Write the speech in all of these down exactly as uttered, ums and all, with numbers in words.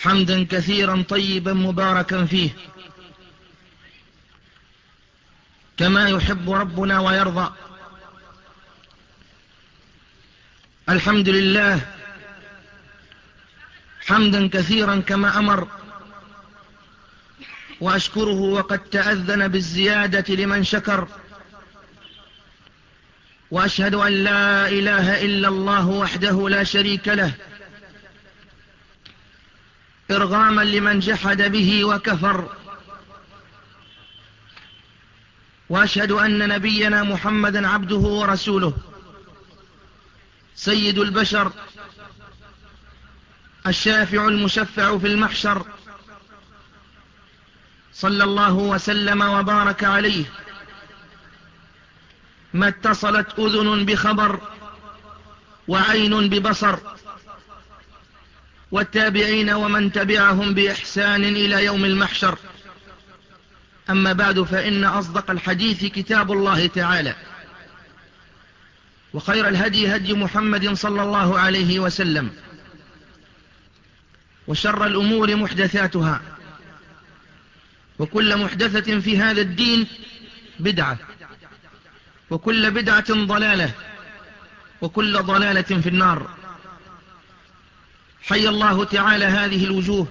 حمدا كثيرا طيبا مباركا فيه كما يحب ربنا ويرضى. الحمد لله حمدا كثيرا كما أمر، وأشكره وقد تأذن بالزيادة لمن شكر، وأشهد أن لا إله إلا الله وحده لا شريك له إرغاما لمن جحد به وكفر، وأشهد أن نبينا محمدا عبده ورسوله سيد البشر الشافع المشفع في المحشر، صلى الله وسلم وبارك عليه ما اتصلت أذن بخبر وعين ببصر، والتابعين ومن تبعهم بإحسان إلى يوم المحشر. أما بعد، فإن أصدق الحديث كتاب الله تعالى، وخير الهدي هدي محمد صلى الله عليه وسلم، وشر الأمور محدثاتها، وكل محدثة في هذا الدين بدعة، وكل بدعة ضلالة، وكل ضلالة في النار. حي الله تعالى هذه الوجوه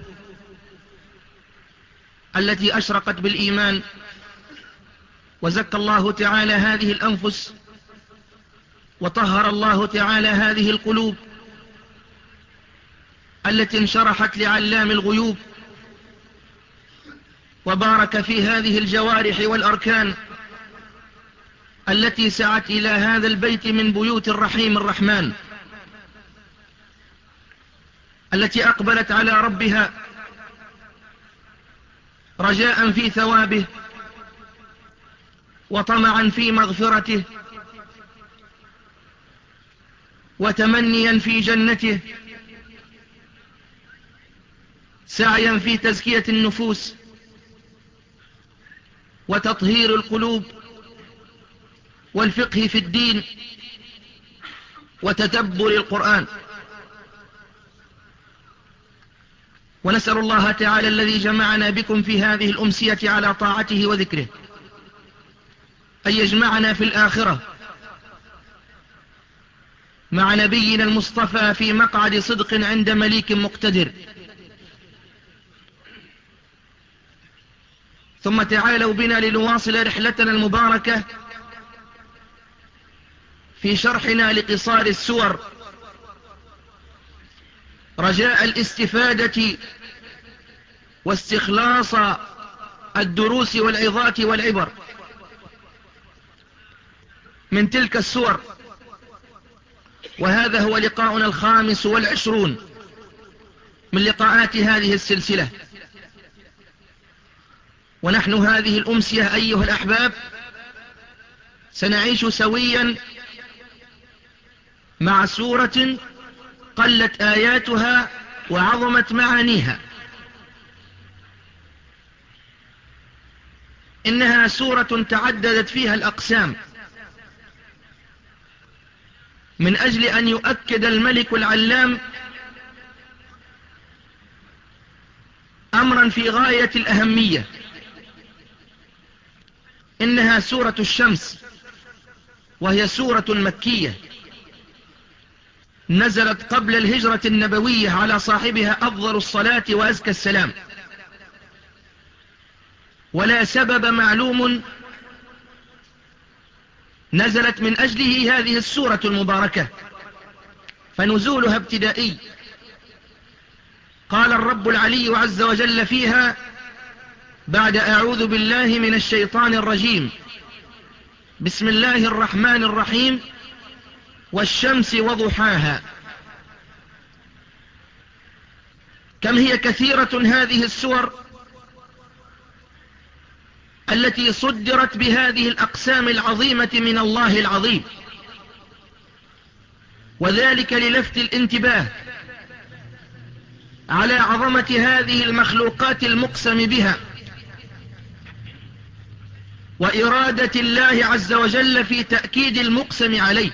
التي أشرقت بالإيمان، وزكى الله تعالى هذه الأنفس، وطهر الله تعالى هذه القلوب التي انشرحت لعلام الغيوب، وبارك في هذه الجوارح والأركان التي سعت إلى هذا البيت من بيوت الرحيم الرحمن، التي أقبلت على ربها رجاء في ثوابه، وطمعا في مغفرته، وتمنيا في جنته، سعيا في تزكية النفوس وتطهير القلوب والفقه في الدين وتدبر القرآن. ونسأل الله تعالى الذي جمعنا بكم في هذه الأمسية على طاعته وذكره أن يجمعنا في الآخرة مع نبينا المصطفى في مقعد صدق عند مليك مقتدر. ثم تعالوا بنا لنواصل رحلتنا المباركة في شرحنا لقصار السور، رجاء الاستفادة واستخلاص الدروس والعظات والعبر من تلك السور. وهذا هو لقاؤنا الخامس والعشرون من لقاءات هذه السلسلة، ونحن هذه الأمسية أيها الأحباب سنعيش سويا مع سورة قلت آياتها وعظمت معانيها. إنها سورة تعددت فيها الأقسام من أجل أن يؤكد الملك العلام أمرا في غاية الأهمية. إنها سورة الشمس، وهي سورة مكية نزلت قبل الهجرة النبوية على صاحبها أفضل الصلاة وأزكى السلام، ولا سبب معلوم نزلت من أجله هذه السورة المباركة، فنزولها ابتدائي. قال الرب العلي عز وجل فيها بعد أعوذ بالله من الشيطان الرجيم: بسم الله الرحمن الرحيم، والشمس وضحاها. كم هي كثيرة هذه السور التي صدرت بهذه الأقسام العظيمة من الله العظيم، وذلك للفت الانتباه على عظمة هذه المخلوقات المقسم بها، وإرادة الله عز وجل في تأكيد المقسم عليه.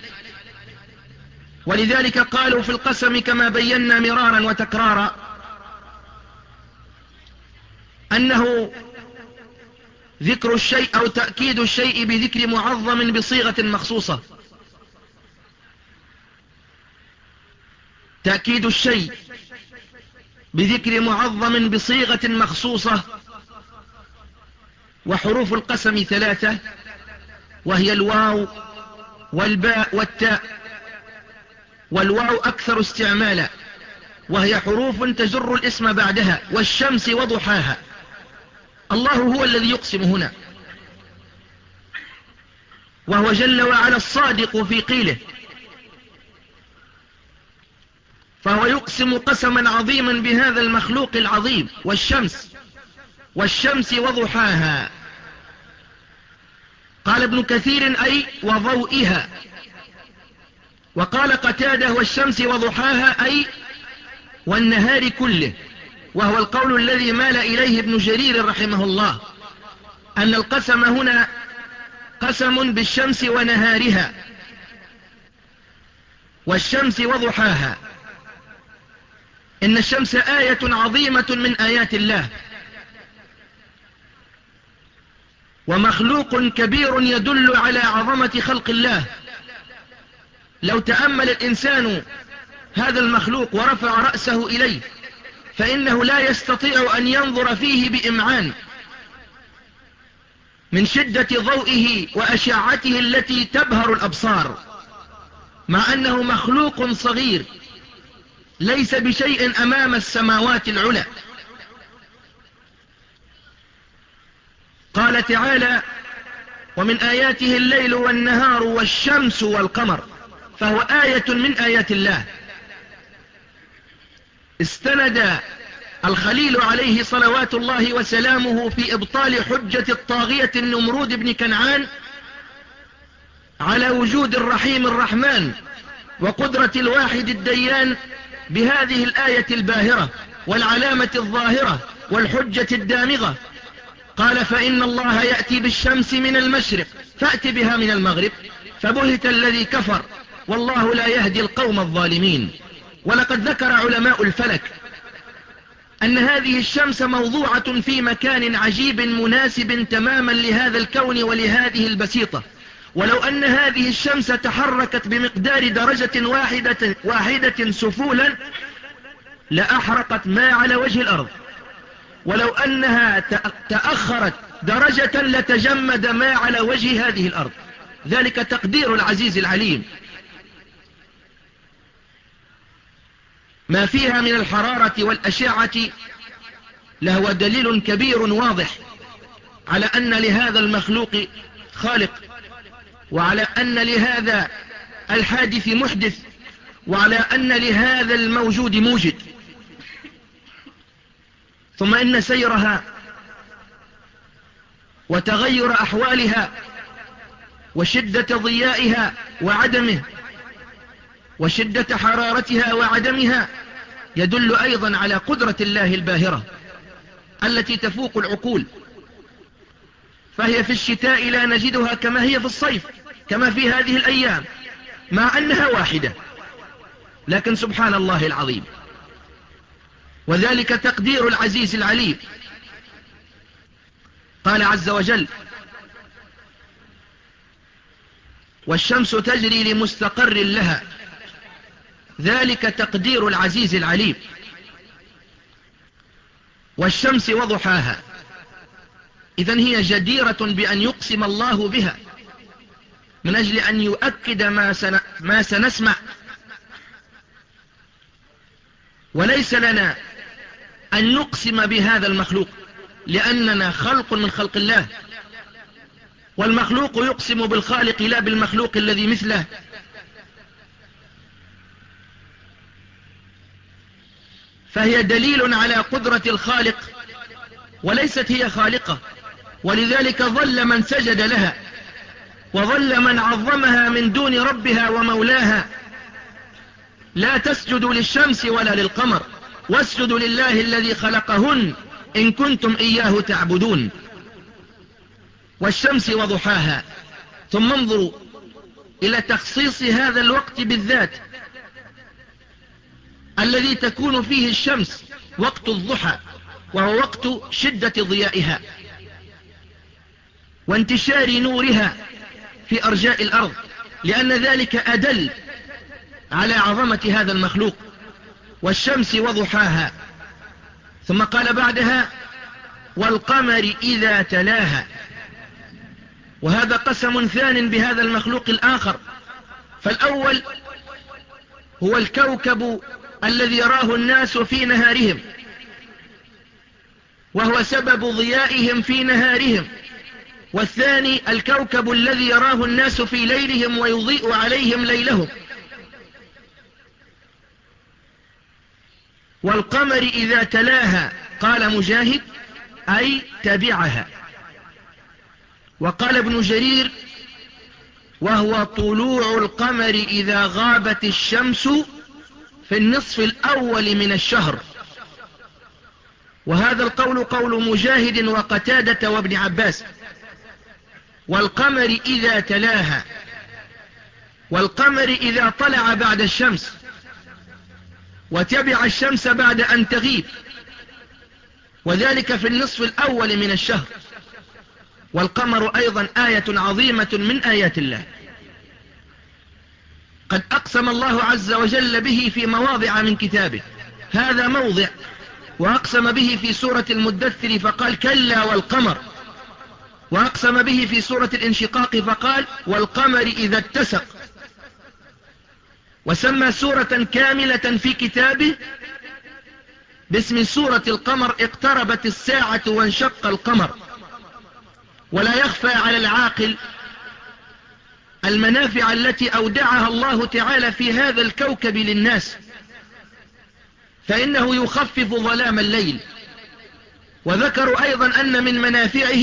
ولذلك قالوا في القسم كما بينا مرارا وتكرارا: أنه ذكر الشيء أو تأكيد الشيء بذكر معظم بصيغة مخصوصة. تأكيد الشيء بذكر معظم بصيغة مخصوصة. وحروف القسم ثلاثة، وهي الواو والباء والتاء. والواو أكثر استعمالا، وهي حروف تجر الاسم بعدها. والشمس وضحاها. الله هو الذي يقسم هنا، وهو جل وعلا الصادق في قيله، فهو يقسم قسما عظيما بهذا المخلوق العظيم. والشمس والشمس وضحاها. قال ابن كثير أي وضوئها. وقال قتادة والشمس وضحاها أي والنهار كله، وهو القول الذي مال إليه ابن جرير رحمه الله، أن القسم هنا قسم بالشمس ونهارها. والشمس وضحاها. إن الشمس آية عظيمة من آيات الله، ومخلوق كبير يدل على عظمة خلق الله. لو تأمل الإنسان هذا المخلوق ورفع رأسه إليه، فإنه لا يستطيع أن ينظر فيه بإمعان من شدة ضوئه وأشعته التي تبهر الأبصار، مع أنه مخلوق صغير ليس بشيء أمام السماوات العلى. قال تعالى: ومن آياته الليل والنهار والشمس والقمر، فهو آية من آيات الله. استند الخليل عليه صلوات الله وسلامه في إبطال حجة الطاغية النمرود بن كنعان على وجود الرحيم الرحمن وقدرة الواحد الديان بهذه الآية الباهرة والعلامة الظاهرة والحجة الدامغة. قال: فإن الله يأتي بالشمس من المشرق فأت بها من المغرب، فبهت الذي كفر والله لا يهدي القوم الظالمين. ولقد ذكر علماء الفلك أن هذه الشمس موضوعة في مكان عجيب مناسب تماما لهذا الكون ولهذه البسيطة. ولو أن هذه الشمس تحركت بمقدار درجة واحدة, واحدة سفولا لأحرقت ما على وجه الأرض، ولو أنها تأخرت درجة لتجمد ما على وجه هذه الأرض. ذلك تقدير العزيز العليم. ما فيها من الحرارة والأشعة لهو دليل كبير واضح على أن لهذا المخلوق خالق، وعلى أن لهذا الحادث محدث، وعلى أن لهذا الموجود موجد. ثم إن سيرها وتغير أحوالها وشدة ضيائها وعدمه وشدة حرارتها وعدمها يدل أيضا على قدرة الله الباهرة التي تفوق العقول. فهي في الشتاء لا نجدها كما هي في الصيف، كما في هذه الأيام، مع أنها واحدة، لكن سبحان الله العظيم. وذلك تقدير العزيز العليم. قال عز وجل: والشمس تجري لمستقر لها، ذلك تقدير العزيز العليم. والشمس وضحاها. إذن هي جديرة بأن يقسم الله بها من أجل أن يؤكد ما, سن... ما سنسمع. وليس لنا أن نقسم بهذا المخلوق لأننا خلق من خلق الله، والمخلوق يقسم بالخالق لا بالمخلوق الذي مثله. فهي دليل على قدرة الخالق وليست هي خالقة، ولذلك ظل من سجد لها وظل من عظمها من دون ربها ومولاها. لا تسجدوا للشمس ولا للقمر واسجدوا لله الذي خلقهن إن كنتم إياه تعبدون. والشمس وضحاها. ثم انظروا إلى تخصيص هذا الوقت بالذات الذي تكون فيه الشمس، وقت الضحى، وهو وقت شدة ضيائها وانتشار نورها في أرجاء الأرض، لأن ذلك أدل على عظمة هذا المخلوق. والشمس وضحاها. ثم قال بعدها والقمر إذا تلاها، وهذا قسم ثان بهذا المخلوق الآخر. فالأول هو الكوكب الذي يراه الناس في نهارهم، وهو سبب ضيائهم في نهارهم. والثاني الكوكب الذي يراه الناس في ليلهم ويضيء عليهم ليلهم. والقمر إذا تلاها قال مجاهد أي تبعها. وقال ابن جرير وهو طلوع القمر إذا غابت الشمس في النصف الأول من الشهر. وهذا القول قول مجاهد وقتادة وابن عباس. والقمر إذا تلاها، والقمر إذا طلع بعد الشمس وتبع الشمس بعد أن تغيب، وذلك في النصف الأول من الشهر. والقمر أيضا آية عظيمة من آيات الله، قد أقسم الله عز وجل به في مواضع من كتابه. هذا موضع، وأقسم به في سورة المدثر فقال كلا والقمر، وأقسم به في سورة الانشقاق فقال والقمر إذا اتسق. وسمى سورة كاملة في كتابه باسم سورة القمر اقتربت الساعة وانشق القمر. ولا يخفى على العاقل المنافع التي أودعها الله تعالى في هذا الكوكب للناس، فإنه يخفف ظلام الليل. وذكروا أيضا أن من منافعه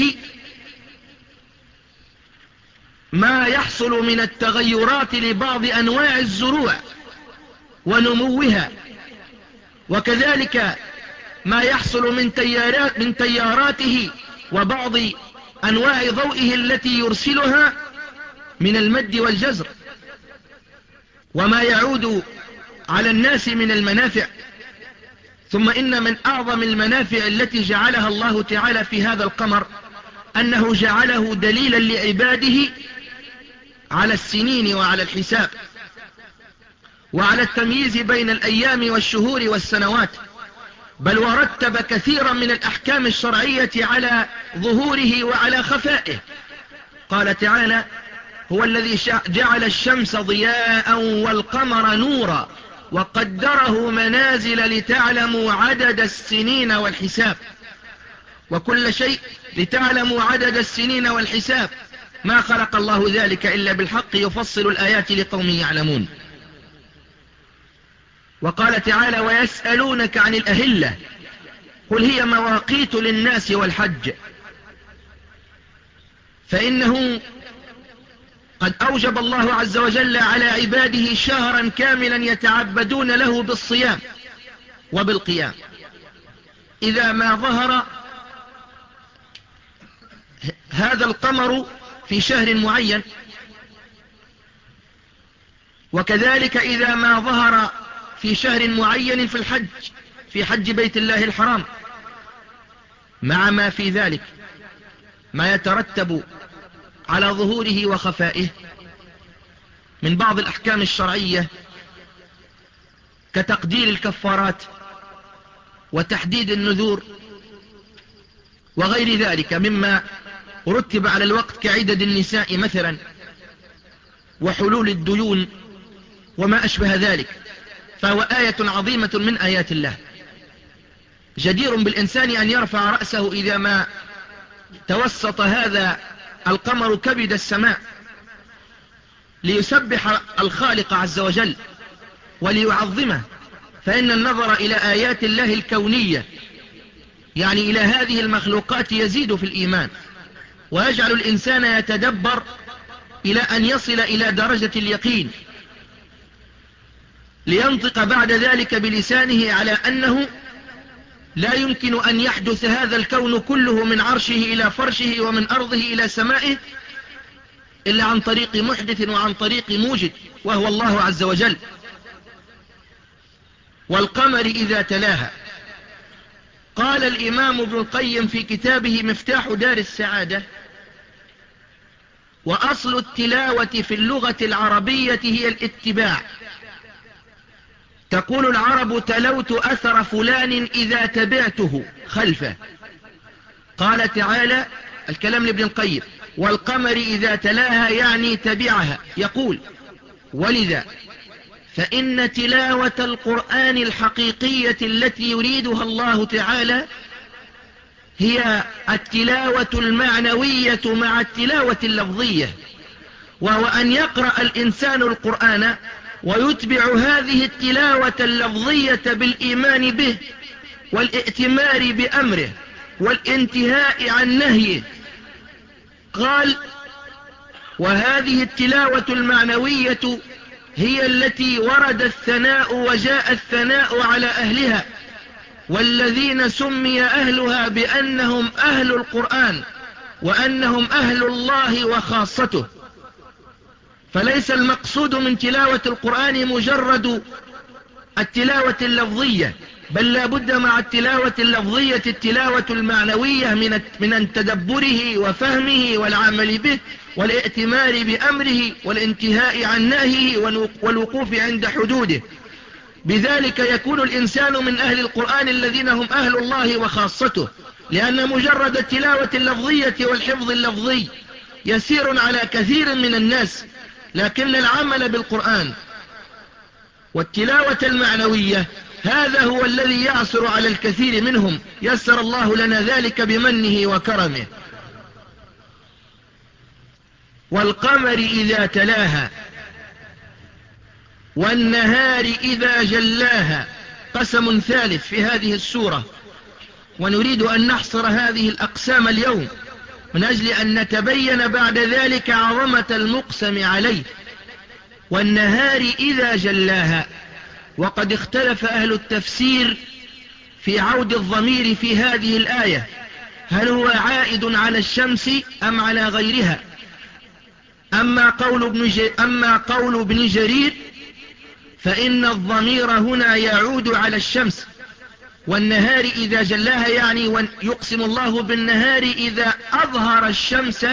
ما يحصل من التغيرات لبعض أنواع الزروع ونموها، وكذلك ما يحصل من تيارات من تياراته وبعض أنواع ضوئه التي يرسلها من المد والجزر، وما يعود على الناس من المنافع. ثم إن من أعظم المنافع التي جعلها الله تعالى في هذا القمر أنه جعله دليلا لعباده على السنين وعلى الحساب وعلى التمييز بين الأيام والشهور والسنوات، بل ورتب كثيرا من الأحكام الشرعية على ظهوره وعلى خفائه. قال تعالى هو الذي جعل الشمس ضياء والقمر نورا وقدره منازل لتعلموا عدد السنين والحساب. وكل شيء لتعلموا عدد السنين والحساب. ما خلق الله ذلك إلا بالحق يفصل الآيات لقوم يعلمون. وقال تعالى ويسألونك عن الأهلة قل هي مواقيت للناس والحج، فإنه قد أوجب الله عز وجل على عباده شهرا كاملا يتعبدون له بالصيام وبالقيام إذا ما ظهر هذا القمر في شهر معين، وكذلك إذا ما ظهر في شهر معين في الحج، في حج بيت الله الحرام، مع ما في ذلك ما يترتب على ظهوره وخفائه من بعض الأحكام الشرعية كتقدير الكفارات وتحديد النذور وغير ذلك مما رتب على الوقت كعدد النساء مثلا وحلول الديون وما أشبه ذلك. فهو آية عظيمة من آيات الله، جدير بالإنسان أن يرفع رأسه إذا ما توسط هذا القمر كبد السماء ليسبح الخالق عز وجل وليعظمه. فإن النظر إلى آيات الله الكونية يعني إلى هذه المخلوقات يزيد في الإيمان ويجعل الإنسان يتدبر إلى أن يصل إلى درجة اليقين، لينطق بعد ذلك بلسانه على أنه لا يمكن أن يحدث هذا الكون كله من عرشه إلى فرشه ومن أرضه إلى سمائه إلا عن طريق محدث وعن طريق موجد وهو الله عز وجل. والقمر إذا تلاها، قال الإمام ابن القيم في كتابه مفتاح دار السعادة: وأصل التلاوة في اللغة العربية هي الاتباع. تقول العرب: تلوت أثر فلان إذا تبعته خلفه. قال تعالى، الكلام لابن القيم: والقمر إذا تلاها يعني تبعها. يقول: ولذا فإن تلاوة القرآن الحقيقية التي يريدها الله تعالى هي التلاوة المعنوية مع التلاوة اللفظية، وهو أن يقرأ الإنسان القرآن ويتبع هذه التلاوة اللفظية بالإيمان به والائتمار بأمره والانتهاء عن نهيه. قال: وهذه التلاوة المعنوية هي التي ورد الثناء وجاء الثناء على أهلها، والذين سمي أهلها بأنهم أهل القرآن وأنهم أهل الله وخاصته. فليس المقصود من تلاوة القرآن مجرد التلاوة اللفظية، بل لا بد مع التلاوة اللفظية التلاوة المعنوية من من تدبره وفهمه والعمل به والائتمار بأمره والانتهاء عن نهيه والوقوف عند حدوده. بذلك يكون الإنسان من أهل القرآن الذين هم أهل الله وخاصته، لأن مجرد التلاوة اللفظية والحفظ اللفظي يسير على كثير من الناس، لكن العمل بالقرآن والتلاوة المعنوية هذا هو الذي يعثر على الكثير منهم، يسر الله لنا ذلك بمنه وكرمه. والقمر إذا تلاها والنهار إذا جلاها، قسم ثالث في هذه السورة، ونريد أن نحصر هذه الأقسام اليوم من أجل أن نتبين بعد ذلك عظمة المقسم عليه. والنهار إذا جلاها، وقد اختلف أهل التفسير في عود الضمير في هذه الآية، هل هو عائد على الشمس أم على غيرها؟ أما قول ابن, أما قول ابن جرير فإن الضمير هنا يعود على الشمس، والنهار إذا جلاها يعني يقسم الله بالنهار إذا أظهر الشمس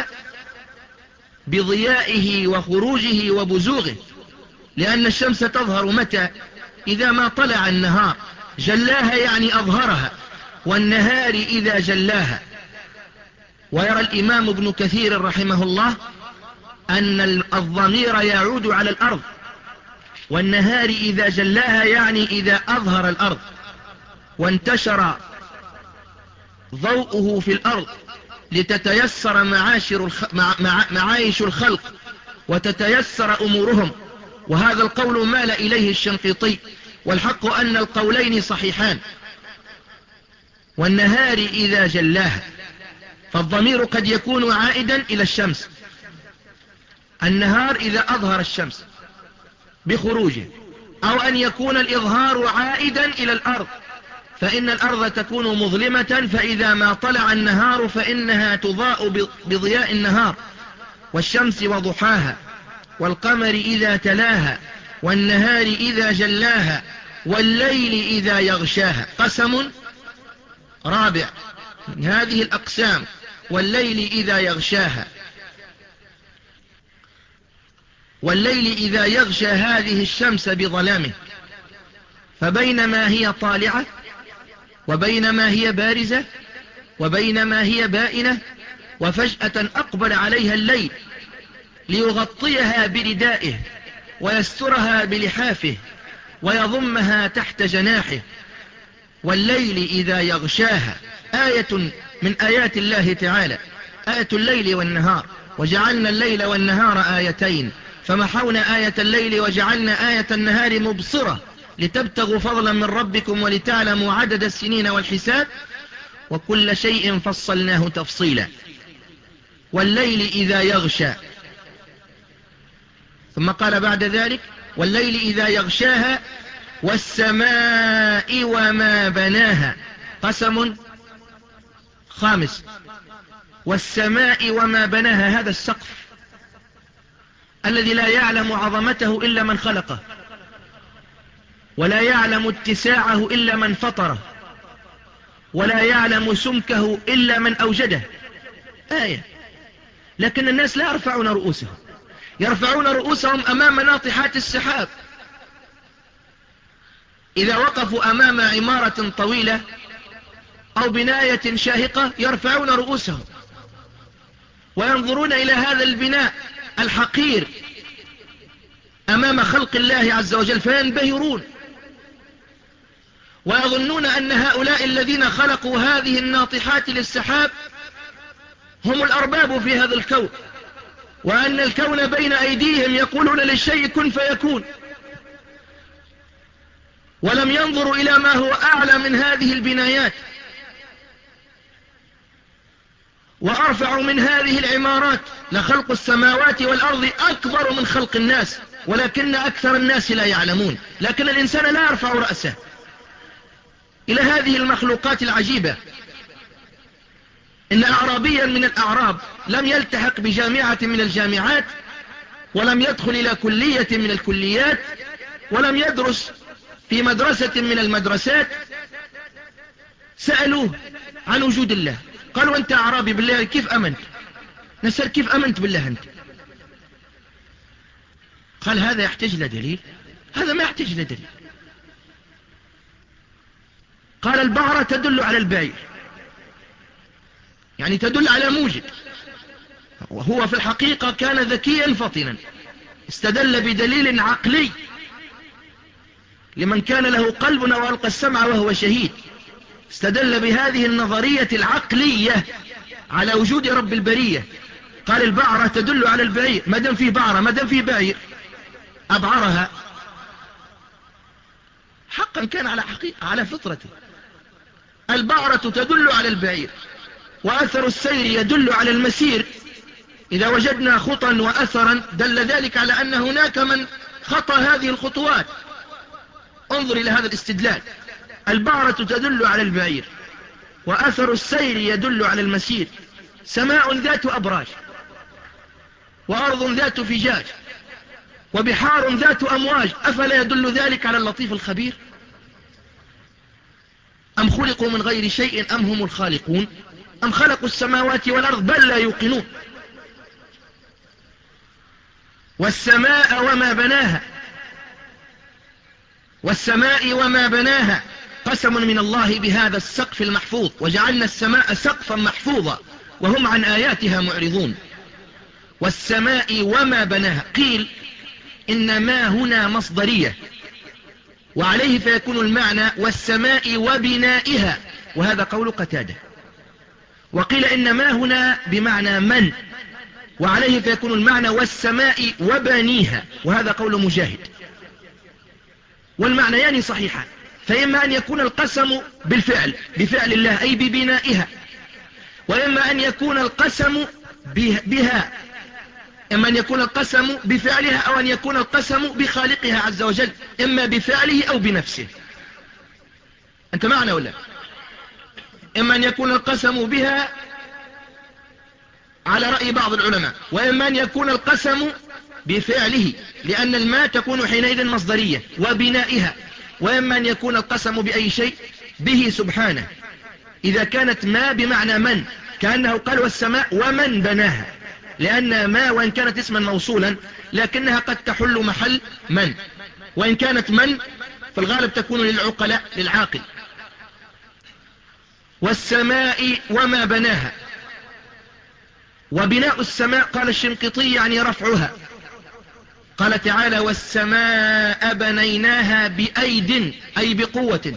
بضيائه وخروجه وبزوغه، لأن الشمس تظهر متى؟ إذا ما طلع النهار. جلاها يعني أظهرها، والنهار إذا جلاها. ويرى الإمام ابن كثير رحمه الله أن الضمير يعود على الأرض، والنهار إذا جلاها يعني إذا أظهر الأرض وانتشر ضوءه في الأرض لتتيسر معاشر الخ... مع... مع... معايش الخلق وتتيسر أمورهم. وهذا القول مال إليه الشنقيطي، والحق أن القولين صحيحان. والنهار إذا جلاها، فالضمير قد يكون عائدا إلى الشمس، النهار إذا أظهر الشمس بخروجه، أو أن يكون الإظهار عائدا إلى الأرض، فإن الأرض تكون مظلمة، فإذا ما طلع النهار فإنها تضاء بضياء النهار، والشمس وضحاها، والقمر إذا تلاها، والنهار إذا جلاها، والليل إذا يغشاها. قسم رابع من هذه الأقسام: والليل إذا يغشاها. والليل إذا يغشى هذه الشمس بظلامه، فبينما هي طالعة وبينما هي بارزة وبينما هي بائنة، وفجأة أقبل عليها الليل ليغطيها بردائه ويسترها بلحافه ويضمها تحت جناحه. والليل إذا يغشاها آية من آيات الله تعالى، آية الليل والنهار. وجعلنا الليل والنهار آيتين، فمحونا آية الليل وجعلنا آية النهار مبصرة لتبتغوا فضلا من ربكم ولتعلموا عدد السنين والحساب، وكل شيء فصلناه تفصيلا. والليل إذا يغشى، ثم قال بعد ذلك: والليل إذا يغشاها، والسماء وما بناها. قسم خامس: والسماء وما بناها، هذا السقف الذي لا يعلم عظمته إلا من خلقه، ولا يعلم اتساعه إلا من فطره، ولا يعلم سمكه إلا من أوجده. آية. لكن الناس لا يرفعون رؤوسهم، يرفعون رؤوسهم أمام ناطحات السحاب. إذا وقفوا أمام عمارة طويلة أو بناية شاهقة يرفعون رؤوسهم وينظرون إلى هذا البناء الحقير أمام خلق الله عز وجل فينبهرون، ويظنون أن هؤلاء الذين خلقوا هذه الناطحات للسحاب هم الأرباب في هذا الكون، وأن الكون بين أيديهم يقولون للشيء كن فيكون، ولم ينظروا إلى ما هو أعلى من هذه البنايات وأرفع من هذه العمارات. لخلق السماوات والأرض أكبر من خلق الناس، ولكن أكثر الناس لا يعلمون. لكن الإنسان لا يرفع رأسه إلى هذه المخلوقات العجيبة. إن أعرابيا من الأعراب لم يلتحق بجامعة من الجامعات، ولم يدخل إلى كلية من الكليات، ولم يدرس في مدرسة من المدرسات، سألوه عن وجود الله، قالوا أنت أعرابي بالله كيف أمنت؟ نسأل كيف أمنت بالله أنت؟ قال هذا يحتاج لدليل؟ هذا ما يحتاج لدليل. قال البعرة تدل على البعير، يعني تدل على موجد. وهو في الحقيقة كان ذكيا فطنا، استدل بدليل عقلي لمن كان له قلب وألقى السمع وهو شهيد. استدل بهذه النظرية العقلية على وجود رب البرية. قال البعرة تدل على البعير، ما دام فيه بعرة ما دام فيه بعير أبعرها. حقا كان على حقيقة على فطرته. البعرة تدل على البعير، وأثر السير يدل على المسير. إذا وجدنا خطا وأثرا دل ذلك على أن هناك من خطى هذه الخطوات. انظر إلى هذا الاستدلال. البعرة تدل على البعير، وأثر السير يدل على المسير. سماء ذات أبراج، وأرض ذات فجاج، وبحار ذات أمواج. أفلا يدل ذلك على اللطيف الخبير؟ أم خلقوا من غير شيء أم هم الخالقون أم خلقوا السماوات والأرض بل لا يوقنون. والسماء وما بناها، والسماء وما بناها قسم من الله بهذا السقف المحفوظ، وجعلنا السماء سقفا محفوظا وهم عن آياتها معرضون. والسماء وما بناها. قيل إن ما هنا مصدرية، وعليه فيكون المعنى والسماء وبنائها، وهذا قول قتادة. وقيل إن ما هنا بمعنى من، وعليه فيكون المعنى والسماء وبنيها، وهذا قول مجاهد. والمعنيان صحيحان، فإما أن يكون القسم بالفعل بفعل الله أي ببنائها، وإما أن يكون القسم بها، إما أن يكون القسم بفعلها أو أن يكون القسم بخالقها عز وجل، إما بفعله أو بنفسه. أنت معنا ولا؟ إما أن يكون القسم بها على رأي بعض العلماء، وإما أن يكون القسم بفعله، لأن الماء تكون حينئذ مصدرية وبنائها. وإما أن يكون القسم بأي شيء به سبحانه، إذا كانت ما بمعنى من، كأنه قال والسماء ومن بناها، لأن ما وإن كانت اسما موصولا لكنها قد تحل محل من، وإن كانت من في الغالب تكون للعقلاء للعاقل. والسماء وما بناها. وبناء السماء قال الشنقيطي يعني رفعها. قال تعالى والسماء بنيناها بأيد أي بقوة،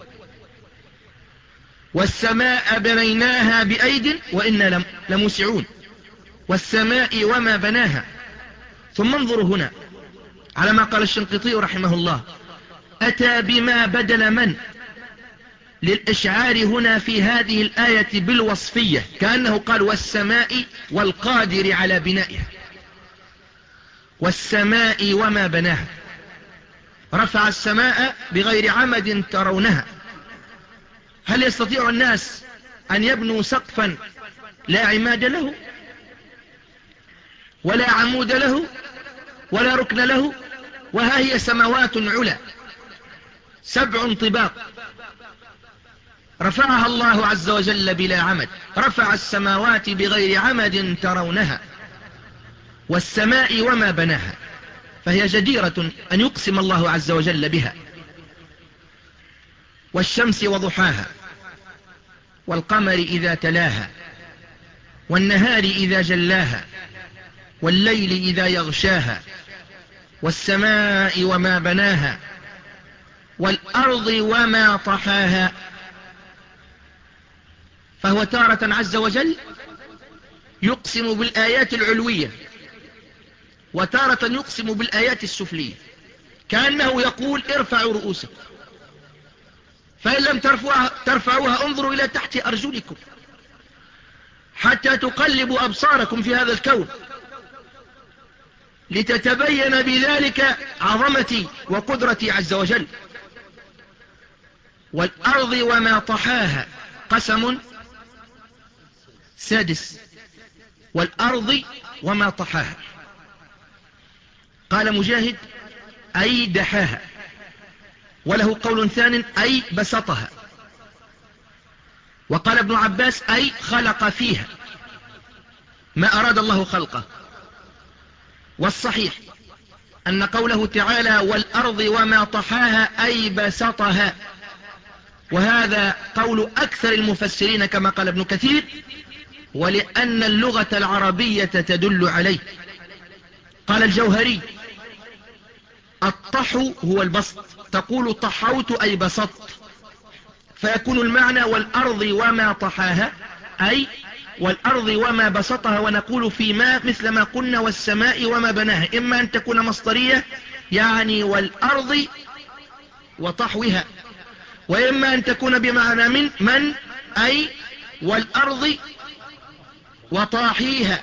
والسماء بنيناها بأيد وإنا لموسعون. والسماء وما بناها. ثم انظروا هنا على ما قال الشنقيطي رحمه الله، أتى بما بدل من للإشعار هنا في هذه الآية بالوصفية، كأنه قال والسماء والقادر على بنائها. والسماء وما بناها. رفع السماء بغير عمد ترونها. هل يستطيع الناس أن يبنوا سقفا لا عماد له ولا عمود له ولا ركن له؟ وها هي سماوات علا سبع طباق رفعها الله عز وجل بلا عمد، رفع السماوات بغير عمد ترونها والسماء وما بناها، فهي جديرة أن يقسم الله عز وجل بها. والشمس وضحاها، والقمر إذا تلاها، والنهار إذا جلاها، والليل إذا يغشاها، والسماء وما بناها، والأرض وما طحاها. فهو تارة عز وجل يقسم بالآيات العلوية، وتارة يقسم بالآيات السفلية، كأنه يقول ارفعوا رؤوسكم، فإن لم ترفعوها, ترفعوها انظروا إلى تحت أرجلكم حتى تقلبوا أبصاركم في هذا الكون، لتتبين بذلك عظمتي وقدرتي عز وجل. والأرض وما طحاها قسم سادس، والأرض وما طحاها. قال مجاهد أي دحاها، وله قول ثان أي بسطها، وقال ابن عباس أي خلق فيها ما أراد الله خلقه. والصحيح أن قوله تعالى والأرض وما طحاها أي بسطها، وهذا قول أكثر المفسرين كما قال ابن كثير، ولأن اللغة العربية تدل عليه. قال الجوهري الطحو هو البسط، تقول طحوت أي بسطت، فيكون المعنى والأرض وما طحاها أي والأرض وما بسطها، ونقول فيما مثل ما قلنا والسماء وما بناها، إما أن تكون مصدرية يعني والأرض وطحوها، وإما أن تكون بمعنى من من أي والأرض وطاحيها.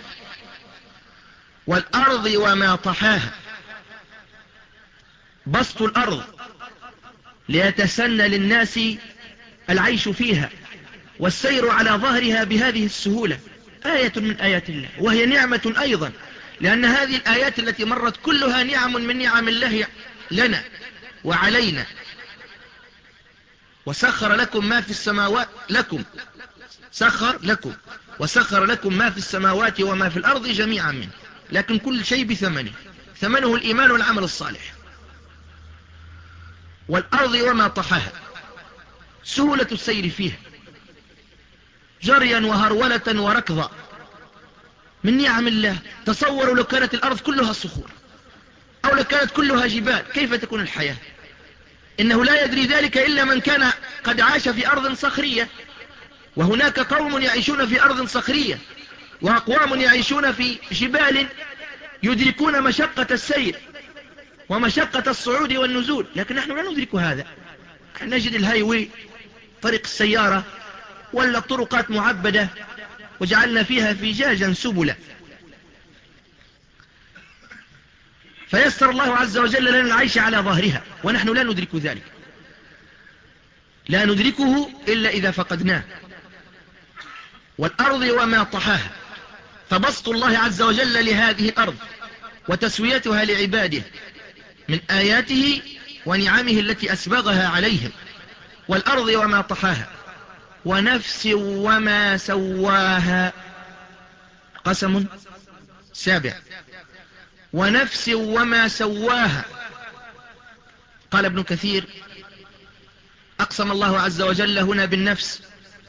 والأرض وما طحاها، بسط الأرض ليتسنى للناس العيش فيها والسير على ظهرها بهذه السهولة، آية من آيات الله، وهي نعمة أيضا، لأن هذه الآيات التي مرت كلها نعم من نعم الله لنا وعلينا. وسخر لكم ما في السماوات لكم سخر لكم وسخر لكم ما في السماوات وما في الأرض جميعا منه، لكن كل شيء بثمنه، ثمنه الإيمان والعمل الصالح. والأرض وما طحاها، سهولة السير فيها جريا وهرولة وركضا من نعم الله. تصوروا لو كانت الأرض كلها صخور أو لو كانت كلها جبال، كيف تكون الحياة؟ إنه لا يدري ذلك إلا من كان قد عاش في أرض صخرية، وهناك قوم يعيشون في أرض صخرية وأقوام يعيشون في جبال يدركون مشقة السير ومشقة الصعود والنزول، لكن نحن لا ندرك هذا. نجد الهايوي طريق السيارة ولا طرقات معبدة وجعلنا فيها فجاجا سبلا، فيسر الله عز وجل لنا العيش على ظهرها، ونحن لا ندرك ذلك، لا ندركه إلا إذا فقدناه. والأرض وما طحاها، فبسط الله عز وجل لهذه الأرض وتسويتها لعباده من آياته ونعمه التي أسبغها عليهم. والأرض وما طحاها، ونفس وما سواها قسم سابع، ونفس وما سواها. قال ابن كثير أقسم الله عز وجل هنا بالنفس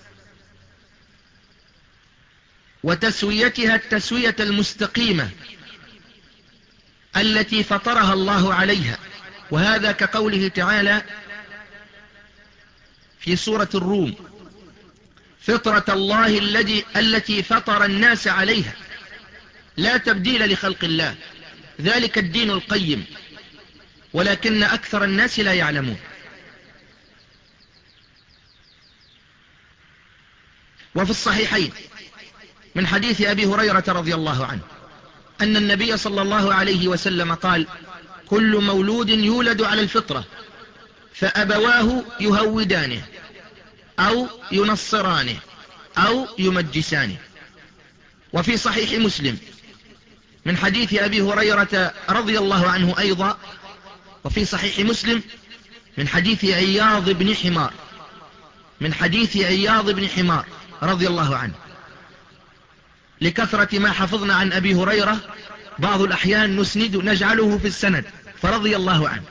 وتسويتها التسوية المستقيمة التي فطرها الله عليها، وهذا كقوله تعالى في سورة الروم فطرة الله الذي التي فطر الناس عليها لا تبديل لخلق الله ذلك الدين القيم ولكن أكثر الناس لا يعلمون. وفي الصحيحين من حديث أبي هريرة رضي الله عنه أن النبي صلى الله عليه وسلم قال كل مولود يولد على الفطرة فأبواه يهودانه أو ينصرانه أو يمجسانه. وفي صحيح مسلم من حديث أبي هريرة رضي الله عنه أيضا، وفي صحيح مسلم من حديث عياض بن حمار من حديث عياض بن حمار رضي الله عنه. لكثرة ما حفظنا عن أبي هريرة بعض الأحيان نسند نجعله في السند، فرضي الله عنه.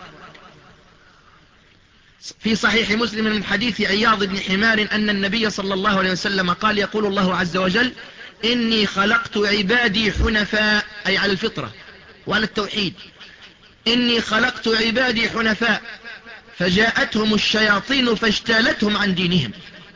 في صحيح مسلم من حديث عياض بن حمار أن النبي صلى الله عليه وسلم قال: يقول الله عز وجل: إني خلقت عبادي حنفاء، أي على الفطرة وعلى التوحيد. إني خلقت عبادي حنفاء فجاءتهم الشياطين فاجتالتهم عن دينهم.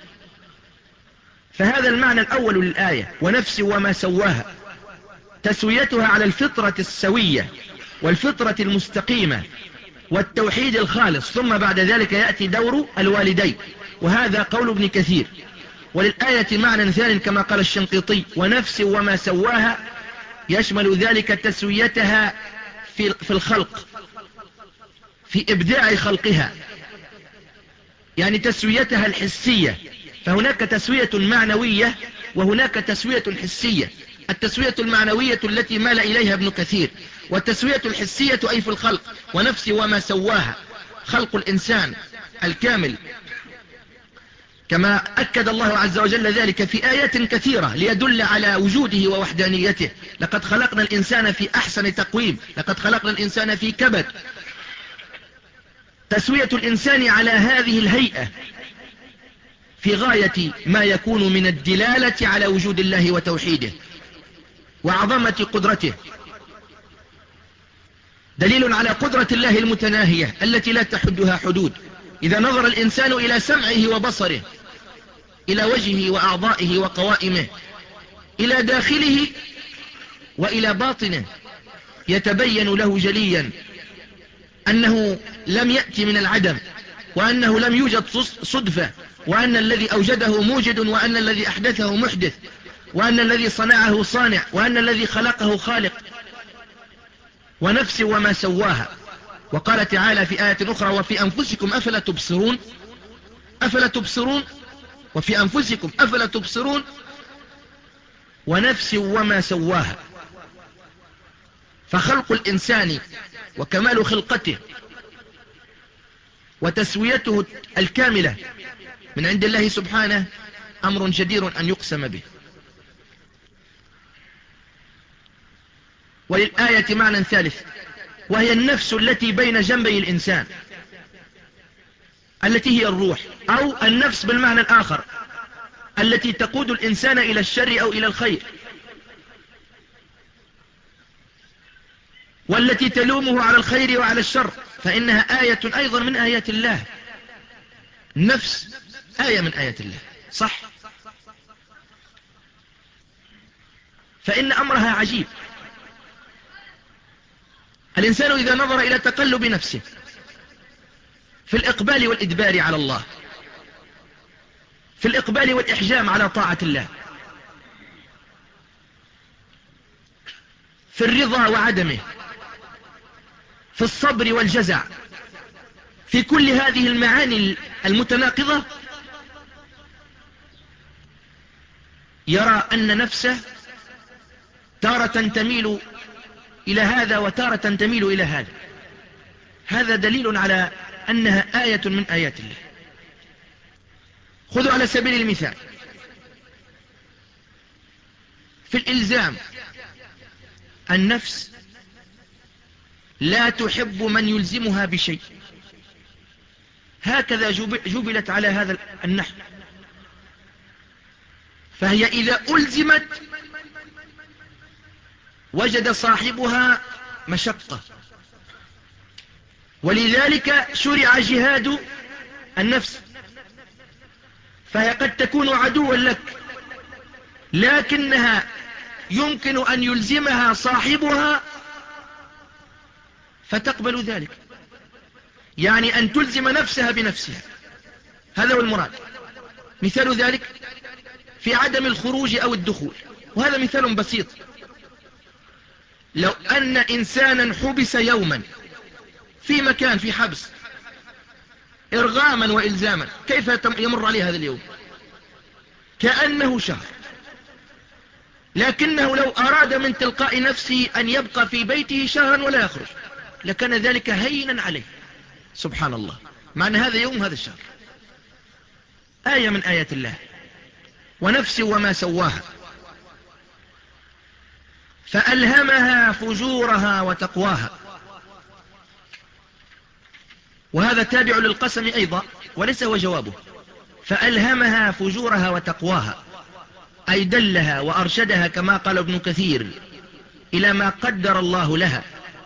فهذا المعنى الأول للآية: ونفس وما سواها، تسويتها على الفطرة السوية والفطرة المستقيمة والتوحيد الخالص، ثم بعد ذلك يأتي دور الوالدين، وهذا قول ابن كثير. وللآية معنى ثاني كما قال الشنقيطي: ونفس وما سواها، يشمل ذلك تسويتها في في الخلق، في إبداع خلقها، يعني تسويتها الحسية. فهناك تسوية معنوية وهناك تسوية حسية. التسوية المعنوية التي مال إليها ابن كثير، والتسوية الحسية أي في الخلق. ونفس وما سواها، خلق الإنسان الكامل، كما أكد الله عز وجل ذلك في آيات كثيرة ليدل على وجوده ووحدانيته: لقد خلقنا الإنسان في أحسن تقويم، لقد خلقنا الإنسان في كبد. تسوية الإنسان على هذه الهيئة في غاية ما يكون من الدلالة على وجود الله وتوحيده وعظمة قدرته، دليل على قدرة الله المتناهية التي لا تحدها حدود. إذا نظر الإنسان إلى سمعه وبصره، إلى وجهه وأعضائه وقوائمه، إلى داخله وإلى باطنه، يتبين له جليا أنه لم يأتي من العدم، وأنه لم يوجد صدفة، وأن الذي أوجده موجد، وأن الذي أحدثه محدث، وأن الذي صنعه صانع، وأن الذي خلقه خالق. ونفس وما سواها. وقال تعالى في آية أخرى: وفي أنفسكم أفلا تبصرون، أفلا تبصرون، وفي أنفسكم أفلا تبصرون. ونفس وما سواها. فخلق الإنسان وكمال خلقته وتسويته الكاملة من عند الله سبحانه أمر جدير أن يقسم به. وللآية معنى ثالث، وهي النفس التي بين جنبي الإنسان، التي هي الروح، أو النفس بالمعنى الآخر التي تقود الإنسان إلى الشر أو إلى الخير، والتي تلومه على الخير وعلى الشر، فإنها آية أيضا من آيات الله. النفس آية من آيات الله، صح، فإن أمرها عجيب. الإنسان إذا نظر إلى تقلب نفسه في الإقبال والإدبار على الله، في الإقبال والإحجام على طاعة الله، في الرضا وعدمه، في الصبر والجزع، في كل هذه المعاني المتناقضة، يرى أن نفسه تارة تميل إلى هذا وتارة تميل إلى هذا. هذا دليل على أنها آية من آيات الله. خذوا على سبيل المثال في الإلزام، النفس لا تحب من يلزمها بشيء، هكذا جبلت على هذا النحو. فهي إذا ألزمت وجد صاحبها مشقة، ولذلك شرع جهاد النفس. فهي قد تكون عدوا لك، لكنها يمكن أن يلزمها صاحبها فتقبل ذلك، يعني أن تلزم نفسها بنفسها. هذا هو المراد. مثال ذلك في عدم الخروج أو الدخول، وهذا مثال بسيط. لو أن إنسانا حبس يوما في مكان في حبس إرغاما وإلزاما، كيف يمر عليه هذا اليوم؟ كأنه شهر. لكنه لو أراد من تلقاء نفسه أن يبقى في بيته شهرا ولا يخرج لكان ذلك هينا عليه. سبحان الله، معنى هذا يوم هذا الشهر. آية من آيات الله. ونفس وما سواها فألهمها فجورها وتقواها. وهذا تابع للقسم أيضا وليس هو جوابه. فألهمها فجورها وتقواها أي دلها وأرشدها كما قال ابن كثير إلى ما قدر الله لها.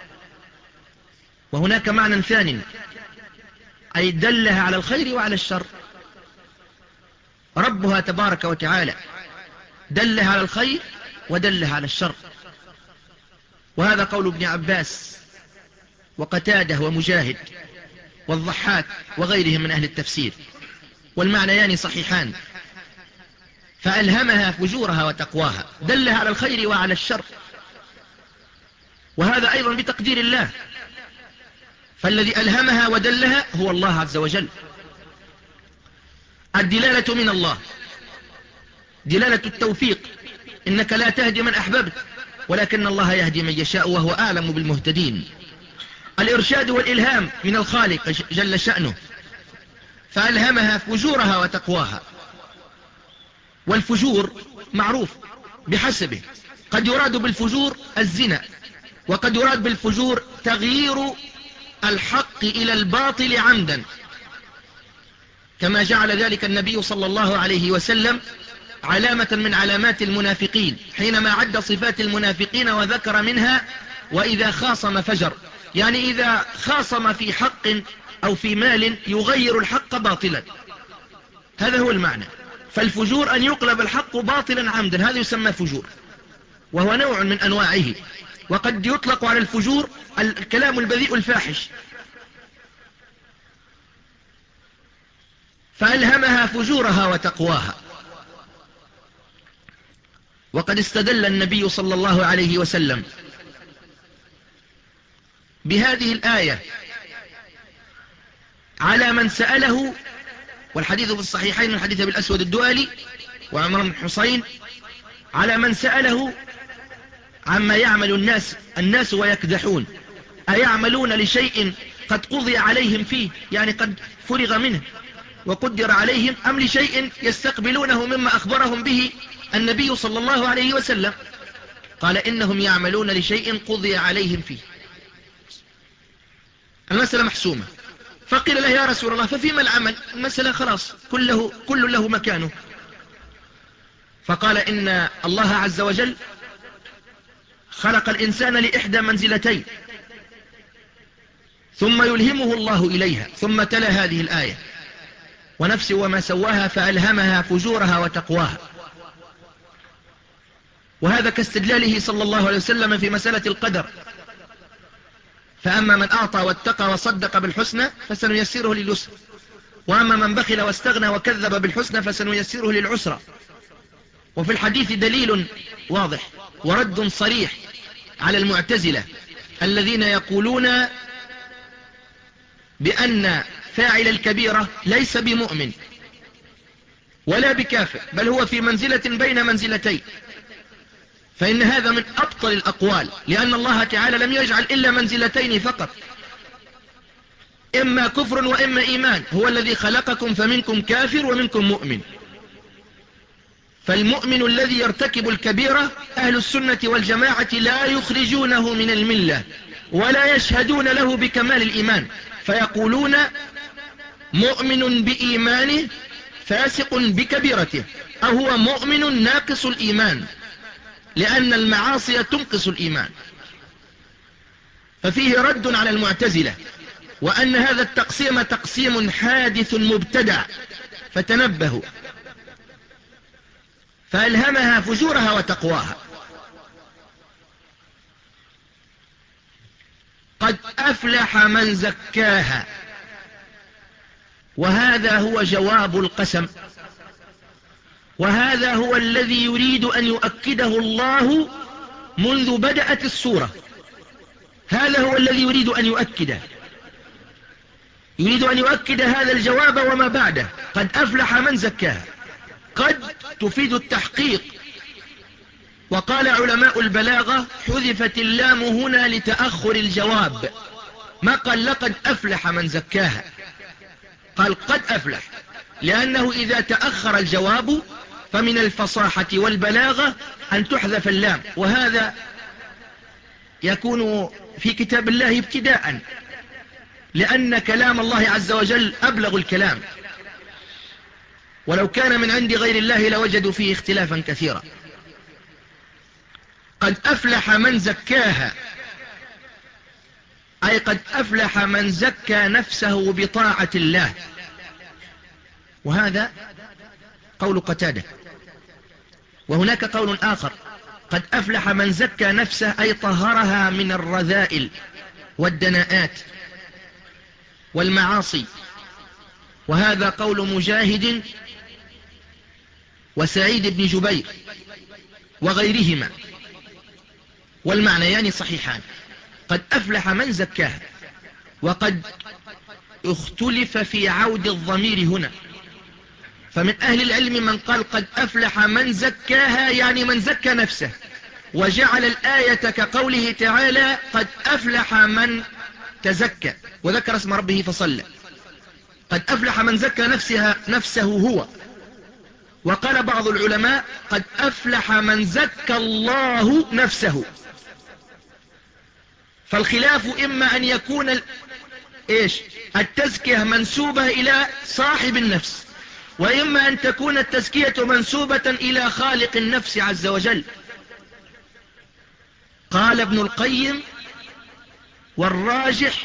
وهناك معنى ثاني أي دلها على الخير وعلى الشر. ربها تبارك وتعالى دلها على الخير ودلها على الشر. وهذا قول ابن عباس وقتاده ومجاهد والضحاك وغيرهم من أهل التفسير، والمعنيان صحيحان. فألهمها فجورها وتقواها، دلها على الخير وعلى الشر، وهذا أيضا بتقدير الله. فالذي ألهمها ودلها هو الله عز وجل. الدلالة من الله، دلالة التوفيق. إنك لا تهدي من أحببت ولكن الله يهدي من يشاء وهو أعلم بالمهتدين. الإرشاد والإلهام من الخالق جل شأنه. فألهمها فجورها وتقواها. والفجور معروف بحسبه، قد يراد بالفجور الزنا، وقد يراد بالفجور تغيير الحق إلى الباطل عمدا، كما جعل ذلك النبي صلى الله عليه وسلم علامة من علامات المنافقين حينما عد صفات المنافقين وذكر منها وإذا خاصم فجر، يعني إذا خاصم في حق أو في مال يغير الحق باطلا. هذا هو المعنى. فالفجور أن يقلب الحق باطلا عمدا، هذا يسمى فجور، وهو نوع من أنواعه. وقد يطلق على الفجور الكلام البذيء الفاحش. فألهمها فجورها وتقواها. وقد استدل النبي صلى الله عليه وسلم بهذه الآية على من سأله، والحديث في الصحيحين من حديث أبي الأسود الدؤلي وعمر بن حسين، على من سأله عما يعمل الناس الناس ويكدحون، أيعملون لشيء قد قضي عليهم فيه، يعني قد فرغ منه وقدر عليهم، أم لشيء يستقبلونه مما أخبرهم به النبي صلى الله عليه وسلم؟ قال إنهم يعملون لشيء قضي عليهم فيه. المسألة محسومة. فقيل له يا رسول الله ففيما العمل؟ المسألة خلاص كله كل له مكانه. فقال إن الله عز وجل خلق الإنسان لإحدى منزلتين ثم يلهمه الله إليها، ثم تلا هذه الآية ونفس وما سواها فألهمها فجورها وتقواها. وهذا كاستدلاله صلى الله عليه وسلم في مسألة القدر. فأما من أعطى واتقى وصدق بالحسنى فسنيسره لليسر، وأما من بخل واستغنى وكذب بالحسنى فسنيسره للعسرى. وفي الحديث دليل واضح ورد صريح على المعتزلة الذين يقولون بأن فاعل الكبيرة ليس بمؤمن ولا بكافر، بل هو في منزلة بين منزلتين. فإن هذا من أبطل الأقوال، لأن الله تعالى لم يجعل إلا منزلتين فقط، إما كفر وإما إيمان. هو الذي خلقكم فمنكم كافر ومنكم مؤمن. فالمؤمن الذي يرتكب الكبيرة أهل السنة والجماعة لا يخرجونه من الملة ولا يشهدون له بكمال الإيمان، فيقولون مؤمن بإيمانه فاسق بكبيرته، أو هو مؤمن ناقص الإيمان، لأن المعاصي تنقص الإيمان. ففيه رد على المعتزلة، وأن هذا التقسيم تقسيم حادث مبتدع، فتنبهوا. فألهمها فجورها وتقواها. قد أفلح من زكاها، وهذا هو جواب القسم، وهذا هو الذي يريد أن يؤكده الله منذ بدأت السورة. هذا هو الذي يريد أن يؤكده، يريد أن يؤكد هذا الجواب وما بعده. قد أفلح من زكاها، قد تفيد التحقيق. وقال علماء البلاغة حذفت اللام هنا لتأخر الجواب، ما قال لقد أفلح من زكاها، قال قد أفلح. لأنه إذا تأخر الجواب فمن الفصاحة والبلاغة أن تحذف اللام، وهذا يكون في كتاب الله ابتداء، لأن كلام الله عز وجل أبلغ الكلام، ولو كان من عند غير الله لوجدوا فيه اختلافا كثيرا. قد أفلح من زكاها، أي قد أفلح من زكى نفسه بطاعة الله، وهذا قول قتادة. وهناك قول آخر: قد أفلح من زكى نفسه، أي طهرها من الرذائل والدناءات والمعاصي، وهذا قول مجاهد وسعيد بن جبير وغيرهما، والمعنيان صحيحان. قد أفلح من زكاها، وقد اختلف في عود الضمير هنا، فمن أهل العلم من قال قد أفلح من زكاها يعني من زكى نفسه، وجعل الآية كقوله تعالى قد أفلح من تزكى وذكر اسم ربه فصلى. قد أفلح من زكى نفسها نفسه هو. وقال بعض العلماء قد أفلح من زكى الله نفسه. فالخلاف إما أن يكون ال... إيش التزكية منسوبة إلى صاحب النفس، وإما أن تكون التزكية منسوبة إلى خالق النفس عز وجل. قال ابن القيم: والراجح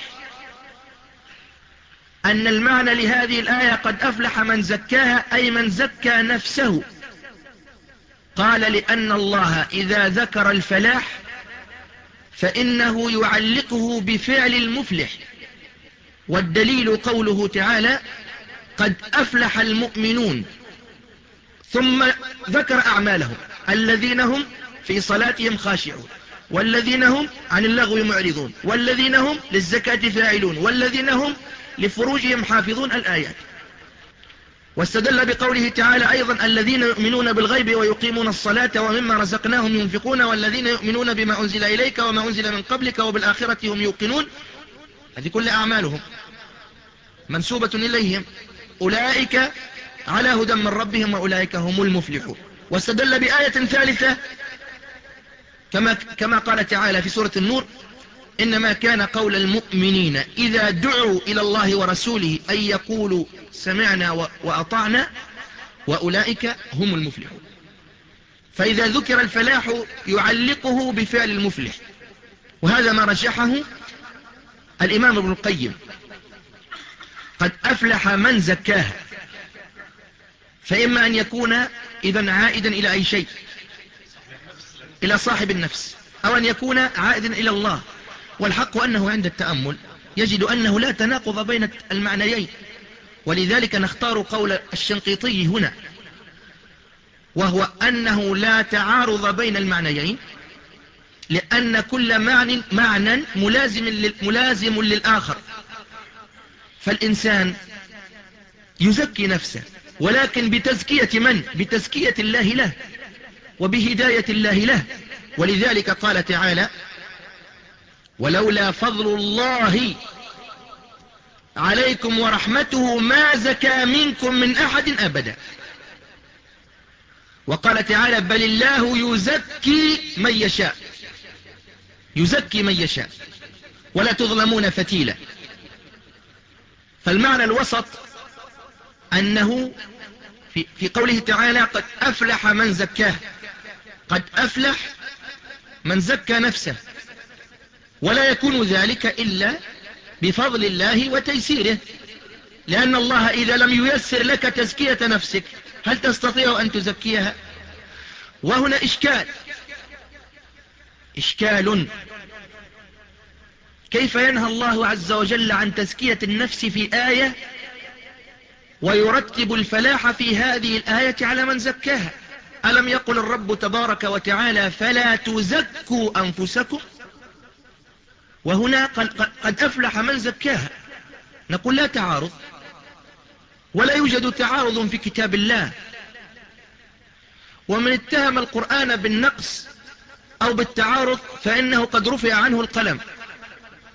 أن المعنى لهذه الآية قد أفلح من زكاها، أي من زكى نفسه. قال: لأن الله إذا ذكر الفلاح فإنه يعلقه بفعل المفلح، والدليل قوله تعالى قد أفلح المؤمنون، ثم ذكر أعمالهم: الذين هم في صلاتهم خاشعون، والذين هم عن اللغو معرضون، والذين هم للزكاة فاعلون، والذين هم لفروجهم حافظون، الآيات. واستدل بقوله تعالى أيضا: الذين يؤمنون بالغيب ويقيمون الصلاة ومما رزقناهم ينفقون، والذين يؤمنون بما أنزل إليك وما أنزل من قبلك وبالآخرة هم يوقنون. هذه كل أعمالهم منسوبة إليهم، أولئك على هدى من ربهم وأولئك هم المفلحون. واستدل بآية ثالثة كما, كما قال تعالى في سورة النور: إنما كان قول المؤمنين إذا دعوا إلى الله ورسوله أن يقولوا سمعنا وأطعنا وأولئك هم المفلحون. فإذا ذكر الفلاح يعلقه بفعل المفلح، وهذا ما رجحه الإمام ابن القيم. قد أفلح من زكاها، فإما أن يكون إذن عائدا إلى أي شيء، إلى صاحب النفس، أو أن يكون عائدا إلى الله. والحق أنه عند التأمل يجد أنه لا تناقض بين المعنيين، ولذلك نختار قول الشنقيطي هنا، وهو أنه لا تعارض بين المعنيين، لأن كل معنى, معنى ملازم, ملازم للآخر. فالإنسان يزكي نفسه، ولكن بتزكية من؟ بتزكية الله له وبهداية الله له. ولذلك قال تعالى: ولولا فضل الله عليكم ورحمته ما زكى منكم من أحد أبدا. وقال تعالى: بل الله يزكي من يشاء، يزكي من يشاء ولا تظلمون فتيلا. فالمعنى الوسط أنه في, في قوله تعالى قد أفلح من زكاه، قد أفلح من زكى نفسه، ولا يكون ذلك إلا بفضل الله وتيسيره، لأن الله إذا لم ييسر لك تزكية نفسك هل تستطيع أن تزكيها؟ وهنا إشكال إشكال كيف ينهى الله عز وجل عن تزكية النفس في آية ويرتب الفلاح في هذه الآية على من زكاها؟ ألم يقل الرب تبارك وتعالى فلا تزكوا أنفسكم؟ وهنا قد أفلح من زكاها. نقول لا تعارض، ولا يوجد تعارض في كتاب الله. ومن اتهم القرآن بالنقص أو بالتعارض فإنه قد رفع عنه القلم،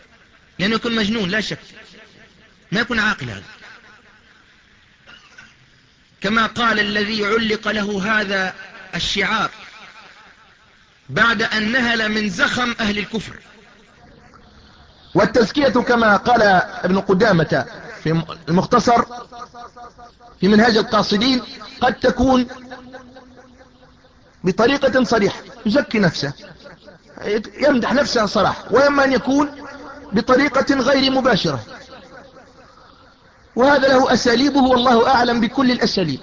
لأنه يكون مجنون لا شك، ما يكون عاقل هذا. كما قال الذي علق له هذا الشعار بعد أن نهل من زخم أهل الكفر. والتزكية كما قال ابن قدامة في المختصر في منهاج القاصدين قد تكون بطريقة صريحة يزكي نفسه يمدح نفسه صراحة، وإما أن يكون بطريقة غير مباشرة، وهذا له أساليبه والله أعلم بكل الأساليب،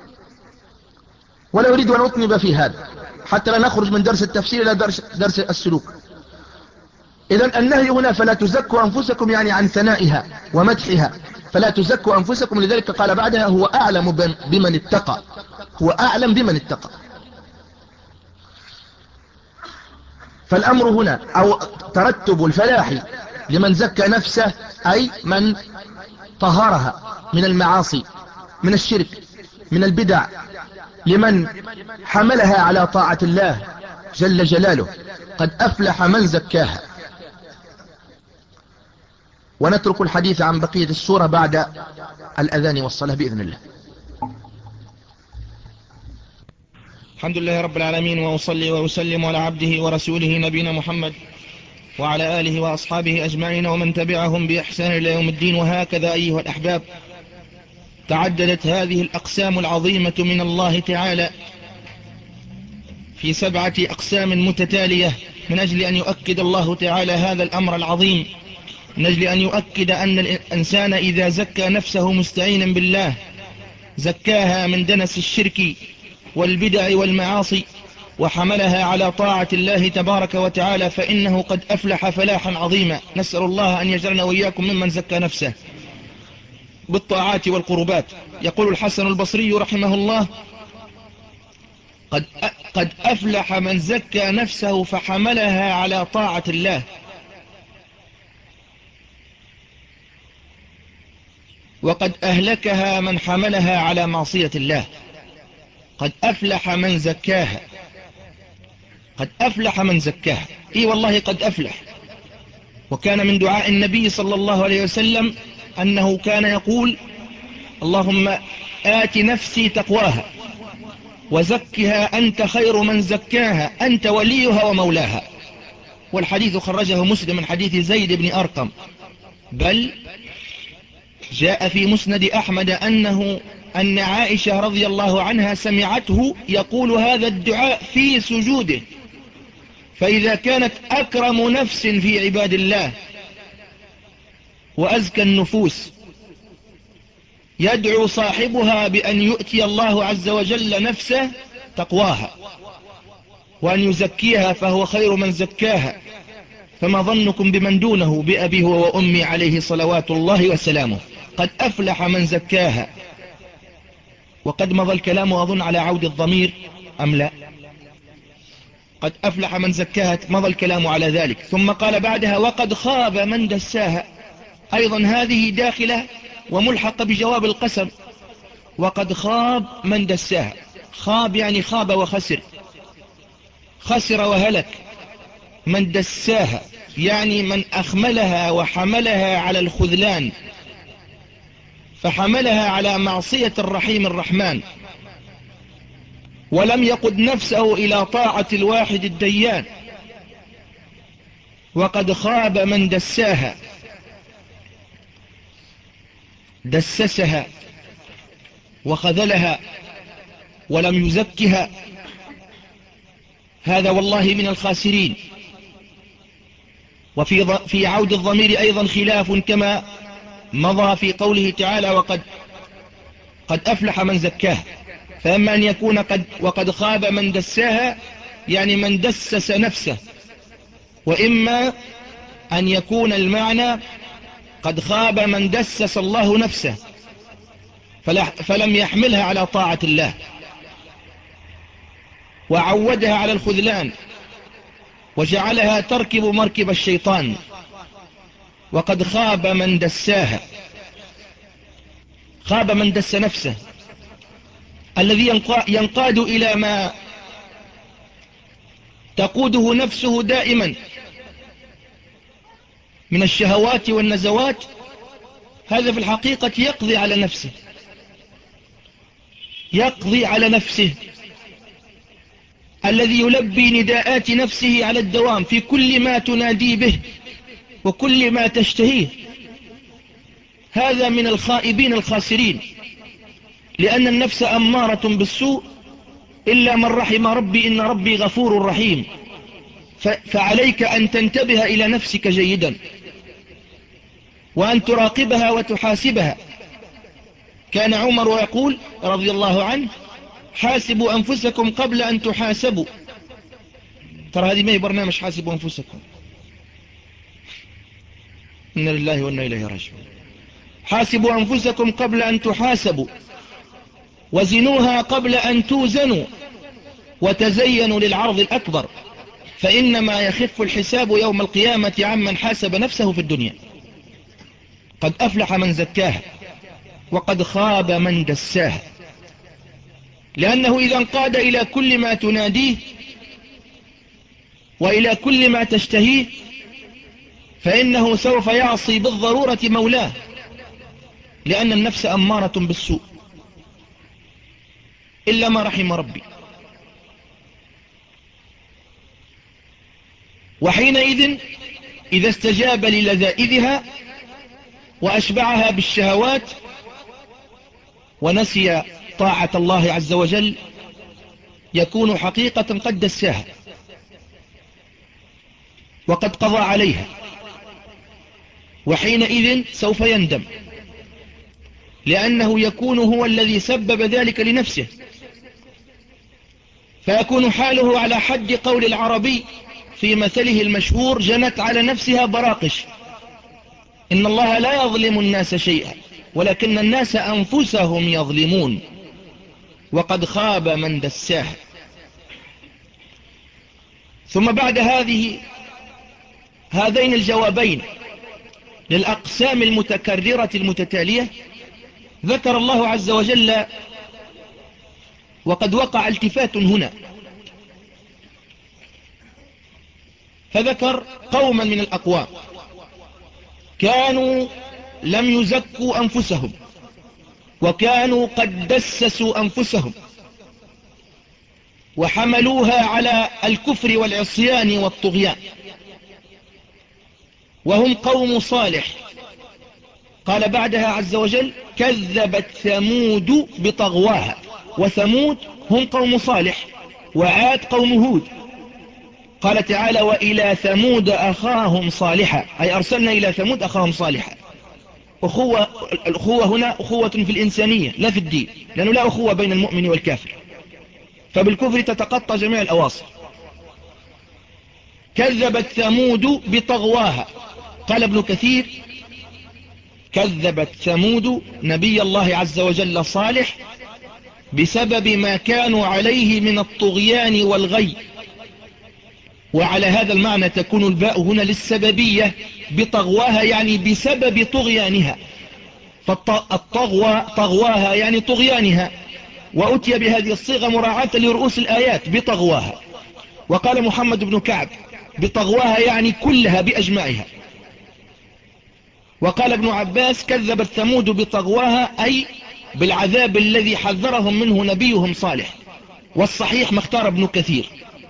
ولا أريد أن أطنب في هذا حتى لا نخرج من درس التفسير إلى درس, درس السلوك. إذن النهي هنا فلا تزكوا أنفسكم يعني عن ثنائها ومدحها، فلا تزكوا أنفسكم، لذلك قال بعدها هو أعلم بمن اتقى، هو أعلم بمن اتقى. فالأمر هنا أو ترتب الفلاح لمن زكى نفسه أي من طهرها من المعاصي من الشرك من البدع، لمن حملها على طاعة الله جل جلاله، قد أفلح من زكاها. ونترك الحديث عن بقية السورة بعد الأذان والصلاة بإذن الله. الحمد لله رب العالمين، وأصلي وأسلم على عبده ورسوله نبينا محمد وعلى آله وأصحابه أجمعين ومن تبعهم بإحسان إلى يوم الدين. وهكذا أيها الأحباب تعددت هذه الأقسام العظيمة من الله تعالى في سبعة أقسام متتالية من أجل أن يؤكد الله تعالى هذا الأمر العظيم، من أجل أن يؤكد أن الإنسان إذا زكى نفسه مستعينا بالله زكاها من دنس الشرك والبدع والمعاصي وحملها على طاعة الله تبارك وتعالى فإنه قد أفلح فلاحا عظيما. نسأل الله أن يجعلنا وإياكم ممن زكى نفسه بالطاعات والقربات. يقول الحسن البصري رحمه الله: قد قد أفلح من زكى نفسه فحملها على طاعة الله، وقد أهلكها من حملها على معصية الله. قد أفلح من زكاها، قد أفلح من زكاها. إي والله قد أفلح. وكان من دعاء النبي صلى الله عليه وسلم أنه كان يقول: اللهم آت نفسي تقواها وزكها أنت خير من زكاها أنت وليها ومولاها. والحديث خرجه مسلم من حديث زيد بن أرقم، بل جاء في مسند أحمد أنه أن عائشة رضي الله عنها سمعته يقول هذا الدعاء في سجوده. فإذا كانت أكرم نفس في عباد الله وأزكى النفوس يدعو صاحبها بأن يؤتي الله عز وجل نفسه تقواها وأن يزكيها فهو خير من زكاها، فما ظنكم بمن دونه بأبي هو وأمي عليه صلوات الله وسلامه. قد أفلح من زكاها. وقد مضى الكلام أظن على عود الضمير أم لا؟ قد أفلح من زكاها مضى الكلام على ذلك. ثم قال بعدها: وقد خاب من دساها. أيضا هذه داخلة وملحقة بجواب القسم. وقد خاب من دساها. خاب يعني خاب وخسر، خسر وهلك. من دساها يعني من أخملها وحملها على الخذلان، فحملها على معصية الرحيم الرحمن ولم يقد نفسه إلى طاعة الواحد الديان. وقد خاب من دساها، دسسها وخذلها ولم يزكها، هذا والله من الخاسرين. وفي في عود الضمير أيضا خلاف كما مضى في قوله تعالى: وقد قد أفلح من زكاها. فأما أن يكون قد وقد خاب من دساها يعني من دسس نفسه، وإما أن يكون المعنى قد خاب من دسس الله نفسه فلم يحملها على طاعة الله وعودها على الخذلان وجعلها تركب مركب الشيطان. وقد خاب من دساها، خاب من دس نفسه، الذي ينقاد إلى ما تقوده نفسه دائما من الشهوات والنزوات، هذا في الحقيقة يقضي على نفسه. يقضي على نفسه، الذي يلبي نداءات نفسه على الدوام في كل ما تنادي به وكل ما تشتهيه. هذا من الخائبين الخاسرين، لأن النفس أمارة بالسوء إلا من رحم ربي إن ربي غفور رحيم. فعليك أن تنتبه إلى نفسك جيدا، وأن تراقبها وتحاسبها. كان عمر يقول رضي الله عنه: حاسبوا أنفسكم قبل أن تحاسبوا. ترى هذه ما هي برنامج حاسبوا أنفسكم، إن لله وإنا إليه راجعون. حاسبوا أنفسكم قبل أن تحاسبوا، وزنوها قبل أن توزنوا، وتزينوا للعرض الأكبر، فإنما يخف الحساب يوم القيامة عمن حاسب نفسه في الدنيا. قد أفلح من زكاها وقد خاب من دساها. لأنه إذا انقاد إلى كل ما تناديه وإلى كل ما تشتهيه فإنه سوف يعصي بالضرورة مولاه، لأن النفس أمارة بالسوء إلا ما رحم ربي. وحينئذ إذا استجاب للذائذها وأشبعها بالشهوات ونسي طاعة الله عز وجل يكون حقيقة قد دساها وقد قضى عليها، وحينئذ سوف يندم، لأنه يكون هو الذي سبب ذلك لنفسه، فيكون حاله على حد قول العربي في مثله المشهور: جنت على نفسها براقش. إن الله لا يظلم الناس شيئا ولكن الناس أنفسهم يظلمون، وقد خاب من دساها. ثم بعد هذه هذين الجوابين للأقسام المتكررة المتتالية ذكر الله عز وجل، وقد وقع التفات هنا، فذكر قوما من الأقوام كانوا لم يزكوا أنفسهم وكانوا قد دسسوا أنفسهم وحملوها على الكفر والعصيان والطغيان، وهم قوم صالح. قال بعدها عز وجل: كذبت ثمود بطغواها. وثمود هم قوم صالح، وعاد قوم هود. قال تعالى: وإلى ثمود أخاهم صالحا، أي أرسلنا إلى ثمود أخاهم صالحا. أخوة، الأخوة هنا أخوة في الإنسانية لا في الدين، لأنه لا أخوة بين المؤمن والكافر، فبالكفر تتقطع جميع الأواصر. كذبت ثمود بطغواها. قال ابن كثير: كذبت ثمود نبي الله عز وجل صالح بسبب ما كانوا عليه من الطغيان والغي. وعلى هذا المعنى تكون الباء هنا للسببية، بطغواها يعني بسبب طغيانها، فالطغوى طغواها يعني طغيانها، وأتي بهذه الصيغة مراعاة لرؤوس الآيات بطغواها. وقال محمد بن كعب: بطغواها يعني كلها بأجمعها. وقال ابن عباس: كذبت ثمود بطغواها أي بالعذاب الذي حذرهم منه نبيهم صالح. والصحيح ما اختار ابن كثير: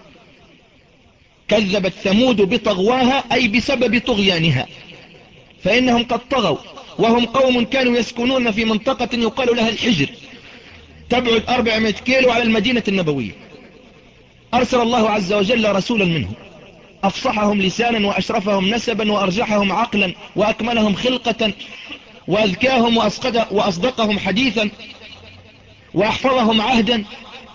كذبت ثمود بطغواها أي بسبب طغيانها، فإنهم قد طغوا، وهم قوم كانوا يسكنون في منطقة يقال لها الحجر، تبعد أربعمائة كيلو على المدينة النبوية. أرسل الله عز وجل رسولا منهم أفصحهم لسانا وأشرفهم نسبا وأرجحهم عقلا وأكملهم خلقة وأذكاهم وأصدقهم حديثا وأحفظهم عهدا،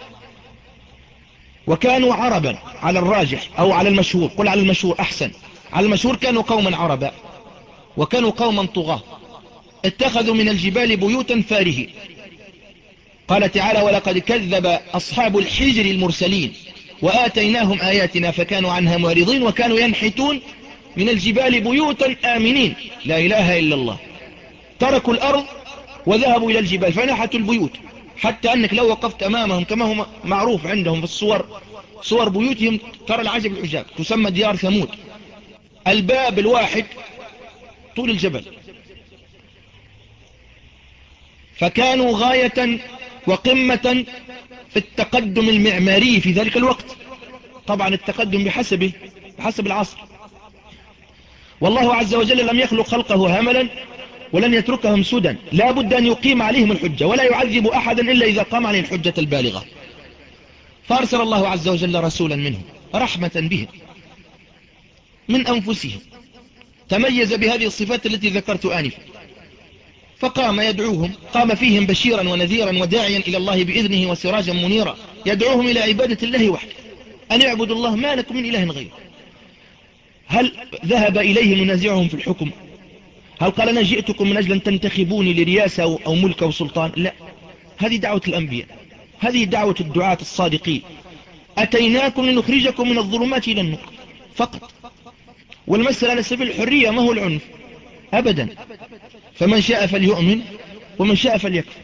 وكانوا عربا على الراجح أو على المشهور، قل على المشهور أحسن، على المشهور كانوا قوما عربا وكانوا قوما طغاة، اتخذوا من الجبال بيوتا فارهين. قال تعالى: ولقد كذب أصحاب الحجر المرسلين وآتيناهم آياتنا فكانوا عنها معرضين وكانوا ينحتون من الجبال بيوتا آمنين. لا إله إلا الله. تركوا الأرض وذهبوا إلى الجبال فنحتوا البيوت، حتى أنك لو وقفت أمامهم كما هو معروف عندهم في الصور، صور بيوتهم ترى العجب العجاب، تسمى ديار ثمود. الباب الواحد طول الجبل، فكانوا غاية وقمة في التقدم المعماري في ذلك الوقت. طبعا التقدم بحسبه بحسب العصر. والله عز وجل لم يخلق خلقه هملا ولن يتركهم سدى، لا بد أن يقيم عليهم الحجة، ولا يعذب أحدا إلا إذا قام عليه الحجة البالغة. فأرسل الله عز وجل رسولا منهم رحمة بهم من أنفسهم، تميز بهذه الصفات التي ذكرت آنفا، فقام يدعوهم، قام فيهم بشيرا ونذيرا وداعيا إلى الله بإذنه وسراجا منيرا، يدعوهم إلى عبادة الله وحده، أن يعبدوا الله ما لكم من إله غيره. هل ذهب إليه منازعهم في الحكم؟ هل قال أنا جئتكم من أجل أن تنتخبوني لرياسة أو ملك أو سلطان؟ لا، هذه دعوة الأنبياء، هذه دعوة الدعاة الصادقين. أتيناكم لنخرجكم من الظلمات إلى النور فقط. والمسألة على سبيل الحرية، ما هو العنف أبدا. فمن شاء فليؤمن ومن شاء فليكفر.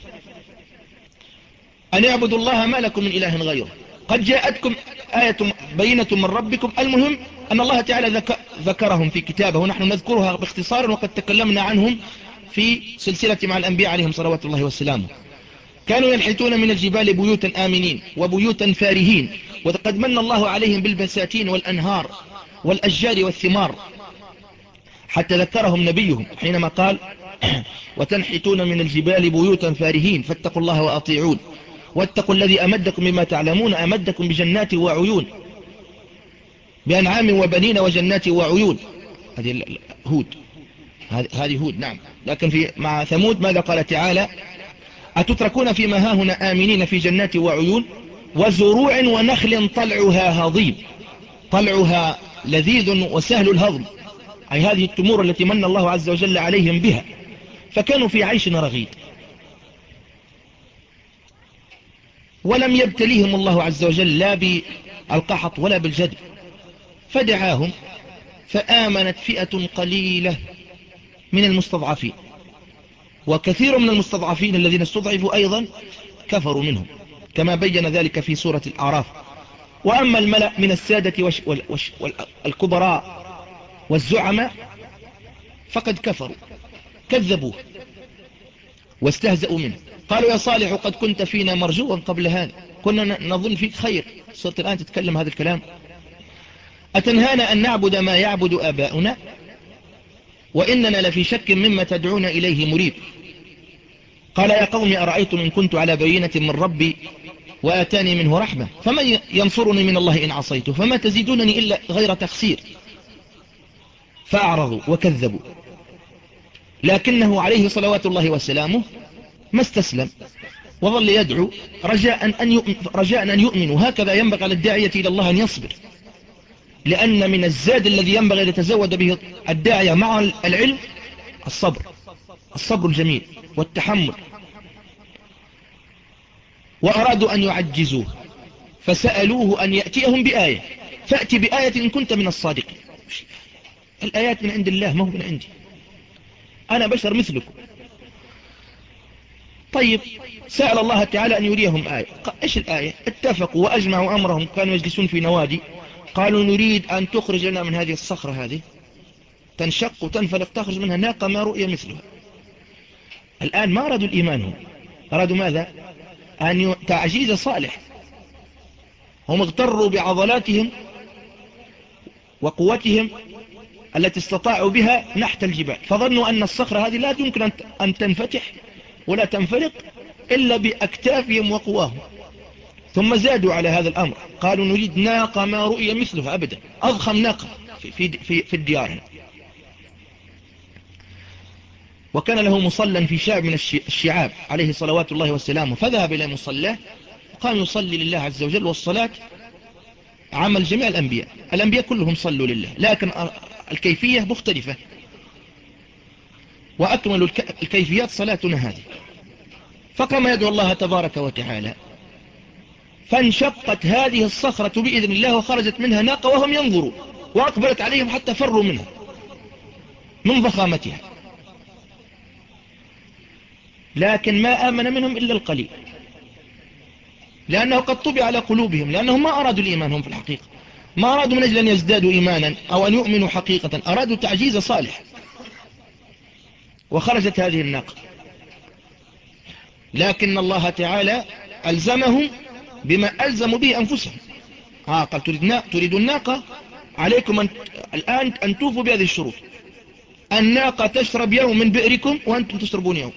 أن يعبدوا الله ما لكم من إله غيره. قد جاءتكم آية بينة من ربكم. المهم أن الله تعالى ذكرهم في كتابه ونحن نذكرها باختصار، وقد تكلمنا عنهم في سلسلة مع الأنبياء عليهم صلوات الله والسلام. كانوا ينحتون من الجبال بيوتا آمنين وبيوتا فارهين، وقد من الله عليهم بالبساتين والأنهار والأشجار والثمار، حتى ذكرهم نبيهم حينما قال وتنحتون من الجبال بيوتا فارهين فاتقوا الله وأطيعون واتقوا الذي أمدكم بما تعلمون أمدكم بجنات وعيون، بأنعام وبنين وجنات وعيون. هذه هود، هذه هود نعم. لكن في مع ثمود ماذا قال تعالى؟ أتتركون فيما هاهنا آمنين في جنات وعيون وزروع ونخل طلعها هضيم، طلعها لذيذ وسهل الهضم، أي هذه التمور التي من الله عز وجل عليهم بها، فكانوا في عيش رغيد. ولم يبتليهم الله عز وجل لا بالقحط ولا بالجدب، فدعاهم فآمنت فئة قليلة من المستضعفين، وكثير من المستضعفين الذين استضعفوا أيضا كفروا منهم، كما بين ذلك في سورة الأعراف. وأما الملأ من السادة والكبراء والزعماء فقد كفروا، كذبوه واستهزأوا منه. قالوا يا صالح قد كنت فينا مرجوا قبل هذا، كنا نظن فيك خير، صرت الآن تتكلم هذا الكلام. أتنهانا أن نعبد ما يعبد آباؤنا وإننا لفي شك مما تدعون إليه مريب. قال يا قوم أرأيتم إن كنت على بينة من ربي وآتاني منه رحمة فمن ينصرني من الله إن عصيته فما تزيدونني إلا غير تخسير. فأعرضوا وكذبوا، لكنه عليه صلوات الله وسلامه ما استسلم وظل يدعو رجاء أن يؤمن، رجاء أن يؤمنوا. هكذا ينبغي للداعية إلى الله أن يصبر، لأن من الزاد الذي ينبغي أن يتزود به الداعية مع العلم الصبر، الصبر الجميل والتحمل. وأرادوا أن يعجزوه فسألوه أن يأتيهم بآية، فأتي بآية إن كنت من الصادقين. الآيات من عند الله ما هو من عندي، أنا بشر مثلكم. طيب سأل الله تعالى أن يريهم آية. إيش الآية؟ اتفقوا وأجمعوا أمرهم، كانوا يجلسون في نوادي، قالوا نريد أن تخرج لنا من هذه الصخرة هذه تنشق وتنفلق تخرج منها ناقة ما رؤية مثلها. الآن ما أرادوا الإيمان، هم أرادوا ماذا؟ أن تعجيز صالح. هم اغتروا بعضلاتهم وقوتهم التي استطاعوا بها نحت الجبال، فظنوا أن الصخرة هذه لا يمكن أن تنفتح ولا تنفلق إلا بأكتافهم وقواهم. ثم زادوا على هذا الأمر، قالوا نريد ناقة ما رؤي مثلها أبدا، أضخم ناقة في, في, في, في الديار. وكان له مصلى في شعب من الشعاب عليه صلوات الله والسلام، فذهب إلى مصلاه وقام يصلي لله عز وجل. والصلاة عمل جميع الأنبياء، الأنبياء كلهم صلوا لله، لكن الكيفية مختلفة، وأكمل الكيفيات صلاتنا هذه. فقام يدعو الله تبارك وتعالى، فانشقت هذه الصخرة بإذن الله وخرجت منها ناقة وهم ينظروا، وأقبلت عليهم حتى فروا منها من ضخامتها، لكن ما آمن منهم إلا القليل، لأنه قد طبع على قلوبهم، لأنهم ما أرادوا الإيمان. هم في الحقيقة ما أرادوا من أجل أن يزدادوا إيمانا أو أن يؤمنوا حقيقة، أرادوا تعجيز صالح، وخرجت هذه الناقة. لكن الله تعالى ألزمهم بما ألزموا به أنفسهم. ها قال تريد الناقة، عليكم أن الآن أن توفوا بهذه الشروط. الناقة تشرب يوم من بئركم وأنتم تشربون يوم.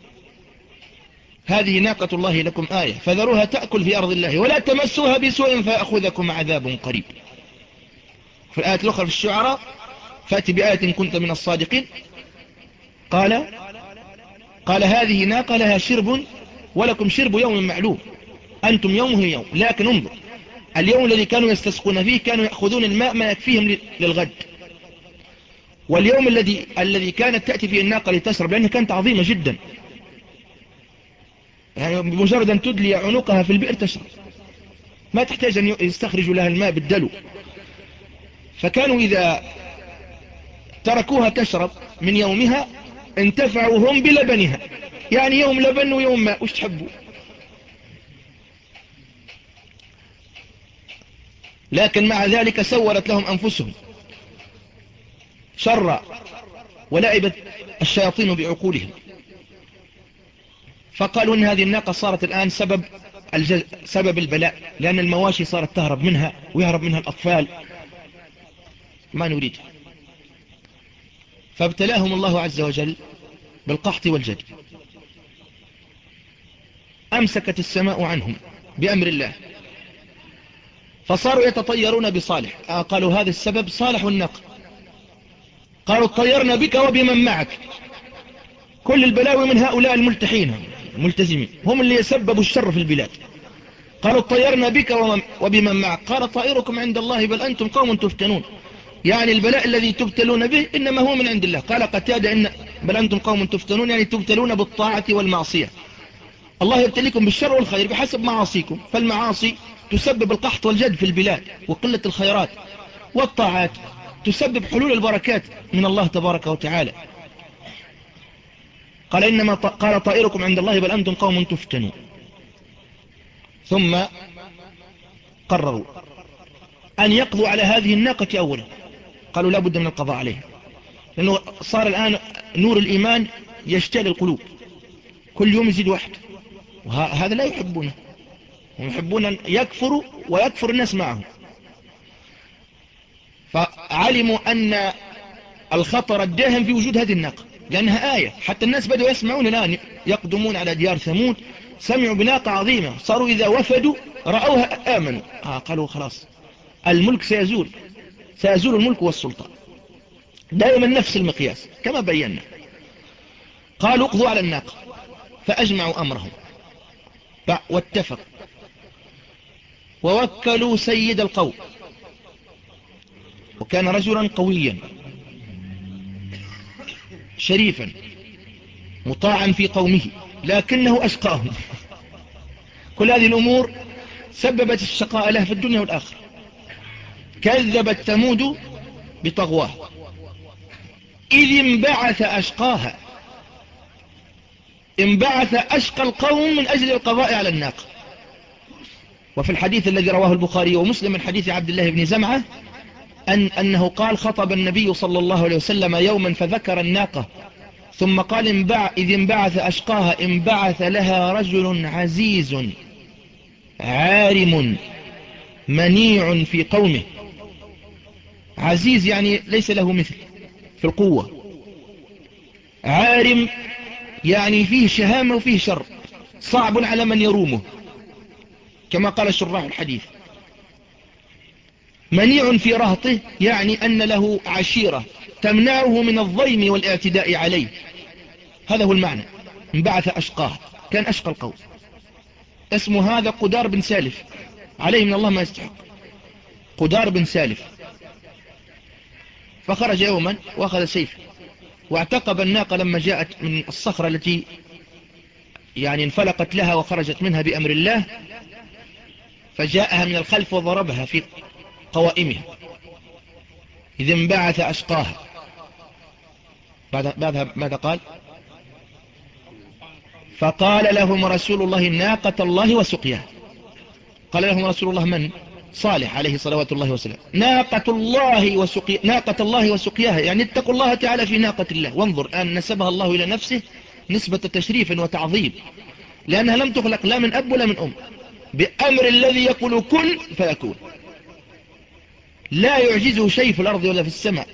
هذه ناقة الله لكم آية فذروها تأكل في أرض الله ولا تمسوها بسوء فأخذكم عذاب قريب. في الآية الأخرى في الشعراء فأتي بآية إن كنت من الصادقين. قال قال هذه ناقة لها شرب ولكم شرب يوم معلوم، أنتم يومه يوم. لكن انظر، اليوم الذي كانوا يستسقون فيه كانوا يأخذون الماء ما يكفيهم للغد، واليوم الذي الذي كانت تأتي فيه الناقة لتشرب لأنها كانت عظيمة جدا، يعني بمجرد أن تدلي عنقها في البئر تشرب، ما تحتاج أن يستخرجوا لها الماء بالدلو. فكانوا إذا تركوها تشرب من يومها انتفعوا هم بلبنها، يعني يوم لبن ويوم ماء، وش تحبوا؟ لكن مع ذلك سولت لهم أنفسهم شرا ولعبت الشياطين بعقولهم، فقالوا إن هذه الناقة صارت الآن سبب الجز... سبب البلاء، لأن المواشي صارت تهرب منها ويهرب منها الأطفال، ما نريد. فابتلاهم الله عز وجل بالقحط والجد. أمسكت السماء عنهم بأمر الله، فصاروا يتطيرون بصالح. آه قالوا هذا السبب صالح والناقة. قالوا اطيرنا بك وبمن معك. كل البلاوي من هؤلاء الملتحين الملتزمين، هم اللي يسببوا الشر في البلاد. قالوا اطيرنا بك وبمن معك. قال طائركم عند الله بل أنتم قوم تفتنون، يعني البلاء الذي تبتلون به إنما هو من عند الله. قال قتادة إن بل أنتم قوم تفتنون يعني تبتلون بالطاعة والمعصية. الله يبتليكم بالشر والخير بحسب معاصيكم، فالمعاصي تسبب القحط والجد في البلاد وقلة الخيرات، والطاعات تسبب حلول البركات من الله تبارك وتعالى. قال إنما قال طائركم عند الله بل أنتم قوم تفتنون. ثم قرروا أن يقضوا على هذه الناقة أولا. قالوا لا بد من القضاء عليها، لأنه صار الآن نور الإيمان يشتعل القلوب، كل يوم يزيد واحد، وهذا لا يحبونه، هم يحبون أن يكفروا ويكفر الناس معهم. فعلموا أن الخطر الداهم في وجود هذه الناقة، لأنها آية. حتى الناس بدأوا يسمعون الآن، يقدمون على ديار ثمود سمعوا بناقة عظيمة، صاروا إذا وفدوا رأوها آمنوا. آه قالوا خلاص الملك سيزول، سيزول الملك والسلطان. دائما نفس المقياس كما بينا. قالوا اقضوا على الناقة، فأجمعوا أمرهم واتفق ووكلوا سيد القوم، وكان رجلا قويا شريفا مطاعا في قومه، لكنه أشقاهم. كل هذه الأمور سببت الشقاء له في الدنيا والآخرة. كذبت ثمود بطغواه إذ انبعث أشقاها، انبعث أشقى القوم من أجل القضاء على الناقة. وفي الحديث الذي رواه البخاري ومسلم من حديث عبد الله بن زمعة أن أنه قال خطب النبي صلى الله عليه وسلم يوما فذكر الناقة ثم قال انبع إذ انبعث أشقاها انبعث لها رجل عزيز عارم منيع في قومه. عزيز يعني ليس له مثل في القوة، عارم يعني فيه شهامة وفيه شر، صعب على من يرومه كما قال شراح الحديث. منيع في رهطه يعني أن له عشيرة تمنعه من الضيم والاعتداء عليه، هذا هو المعنى. انبعث أشقاه، كان أشقى القوم. اسمه هذا قدار بن سالف، عليه من الله ما يستحق، قدار بن سالف. فخرج يوما واخذ سيفه واعتقب الناقة لما جاءت من الصخرة التي يعني انفلقت لها وخرجت منها بأمر الله، فجاءها من الخلف وضربها في قوائمها إذ انبعث أشقاها. بعد بعدها ماذا قال؟ فقال لهم رسول الله ناقة الله وسقياها. قال لهم رسول الله من؟ صالح عليه صلوات الله وسلام. ناقة الله وسقيا ناقة الله وسقياها يعني اتقوا الله تعالى في ناقة الله. وانظر أن نسبها الله إلى نفسه نسبة تشريف وتعظيم، لأنها لم تخلق لا من أب ولا من أم، بأمر الذي يقول كن فيكون، لا يعجزه شيء في الأرض ولا في السماء.